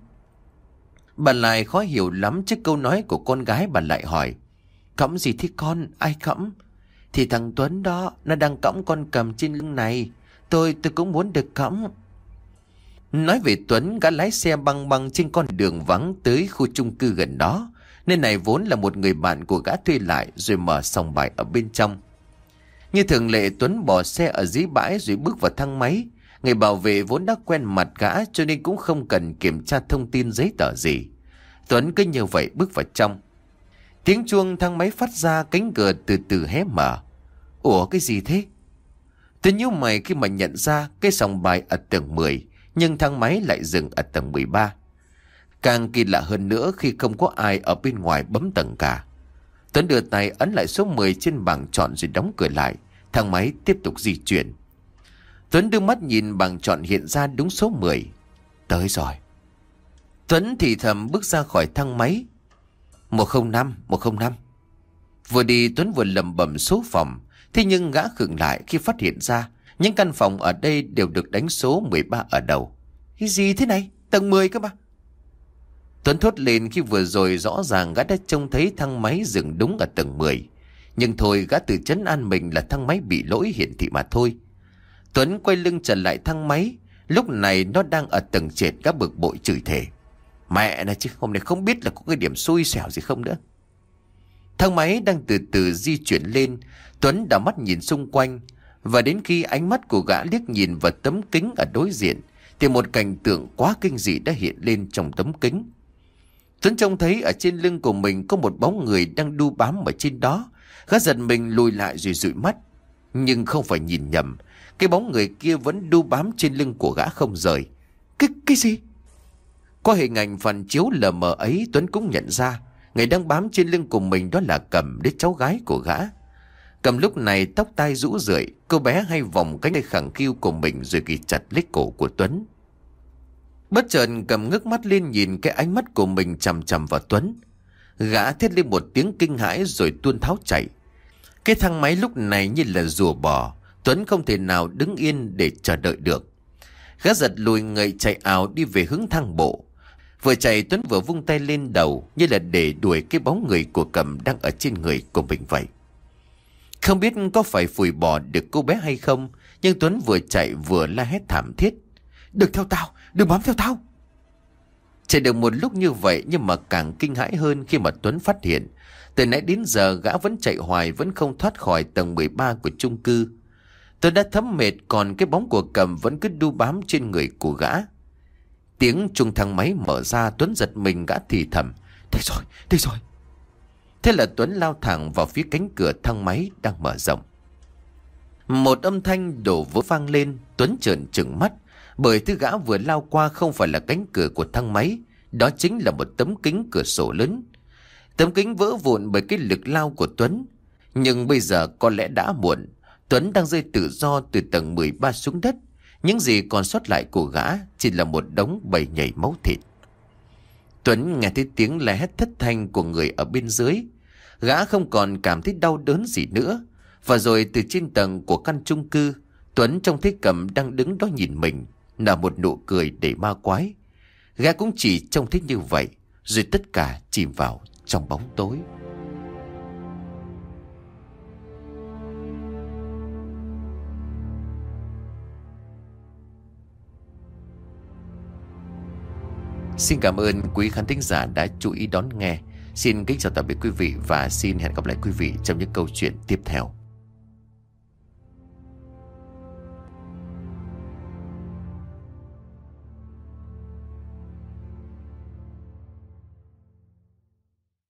Bà Lại khó hiểu lắm trước câu nói của con gái. Bà lại hỏi. Cõng gì thế con? Ai cõng? Thì thằng Tuấn đó, nó đang cõng con cầm trên lưng này. Tôi, tôi cũng muốn được cõng. Nói về Tuấn, gã lái xe băng băng trên con đường vắng tới khu chung cư gần đó. Nơi này vốn là một người bạn của gã thuê lại rồi mở sòng bài ở bên trong. Như thường lệ, Tuấn bỏ xe ở dưới bãi rồi bước vào thang máy. Người bảo vệ vốn đã quen mặt gã cho nên cũng không cần kiểm tra thông tin giấy tờ gì. Tuấn cứ như vậy bước vào trong. Tiếng chuông thang máy phát ra, cánh cửa từ từ hé mở. Ủa cái gì thế? Tuấn nhíu mày khi mà nhận ra cái sòng bài ở tầng mười, nhưng thang máy lại dừng ở tầng mười ba. Càng kỳ lạ hơn nữa khi không có ai ở bên ngoài bấm tầng cả. Tuấn đưa tay ấn lại số mười trên bảng chọn rồi đóng cửa lại. Thang máy tiếp tục di chuyển. Tuấn đưa mắt nhìn bảng chọn hiện ra đúng số mười. Tới rồi. Tuấn thì thầm bước ra khỏi thang máy. một không năm, một không năm. Vừa đi Tuấn vừa lẩm bẩm số phòng. Thế nhưng gã khựng lại khi phát hiện ra những căn phòng ở đây đều được đánh số mười ba ở đầu. Cái gì thế này? Tầng mười cơ mà. Tuấn thốt lên khi vừa rồi rõ ràng gã đã trông thấy thang máy dừng đúng ở tầng mười. Nhưng thôi, gã tự trấn an mình là thang máy bị lỗi hiển thị mà thôi. Tuấn quay lưng trở lại thang máy. Lúc này nó đang ở tầng trệt. Gã bực bội chửi thề. Mẹ này chứ, hôm nay không biết là có cái điểm xui xẻo gì không nữa. Thang máy đang từ từ di chuyển lên. Tuấn đảo mắt nhìn xung quanh. Và đến khi ánh mắt của gã liếc nhìn vào tấm kính ở đối diện thì một cảnh tượng quá kinh dị đã hiện lên trong tấm kính. Tuấn trông thấy ở trên lưng của mình có một bóng người đang đu bám ở trên đó. Gã giật mình lùi lại rồi dụi mắt. Nhưng không phải nhìn nhầm, cái bóng người kia vẫn đu bám trên lưng của gã không rời. Cái, cái gì? Qua hình ảnh phản chiếu lờ mờ ấy, Tuấn cũng nhận ra người đang bám trên lưng của mình đó là Cầm, đứa cháu gái của gã. Cầm lúc này tóc tai rũ rượi, cô bé hay vòng cánh tay khẳng khiu của mình rồi ghi chặt lấy cổ của Tuấn. Bất chợt Cầm ngước mắt lên nhìn cái ánh mắt của mình chằm chằm vào Tuấn. Gã thét lên một tiếng kinh hãi rồi tuôn tháo chạy. Cái thang máy lúc này như là rùa bò. Tuấn không thể nào đứng yên để chờ đợi được. Gã giật lùi người chạy ào đi về hướng thang bộ. Vừa chạy Tuấn vừa vung tay lên đầu như là để đuổi cái bóng người của Cầm đang ở trên người của mình vậy. Không biết có phải phủi bỏ được cô bé hay không, nhưng Tuấn vừa chạy vừa la hét thảm thiết. Đừng theo tao, đừng bám theo tao. Chạy được một lúc như vậy nhưng mà càng kinh hãi hơn khi mà Tuấn phát hiện từ nãy đến giờ gã vẫn chạy hoài, vẫn không thoát khỏi tầng mười ba của chung cư. Tuấn đã thấm mệt, còn cái bóng của Cầm vẫn cứ đu bám trên người của gã. Tiếng chuông thang máy mở ra, Tuấn giật mình, gã thì thầm: Đây rồi, đây rồi. Thế là Tuấn lao thẳng vào phía cánh cửa thang máy đang mở rộng. Một âm thanh đổ vỡ vang lên. Tuấn trợn trừng mắt, bởi thứ gã vừa lao qua không phải là cánh cửa của thang máy, đó chính là một tấm kính cửa sổ lớn. Tấm kính vỡ vụn bởi cái lực lao của Tuấn. Nhưng bây giờ có lẽ đã muộn. Tuấn đang rơi tự do từ tầng mười ba xuống đất. Những gì còn sót lại của gã chỉ là một đống bầy nhảy máu thịt. Tuấn nghe thấy tiếng la hét thất thanh của người ở bên dưới. Gã không còn cảm thấy đau đớn gì nữa. Và rồi từ trên tầng của căn chung cư, Tuấn trông thấy Cầm đang đứng đó nhìn mình, nở một nụ cười đầy ma quái. Gã cũng chỉ trông thấy như vậy, rồi tất cả chìm vào trong bóng tối. Xin cảm ơn quý khán thính giả đã chú ý đón nghe. Xin kính chào tạm biệt quý vị và xin hẹn gặp lại quý vị trong những câu chuyện tiếp theo.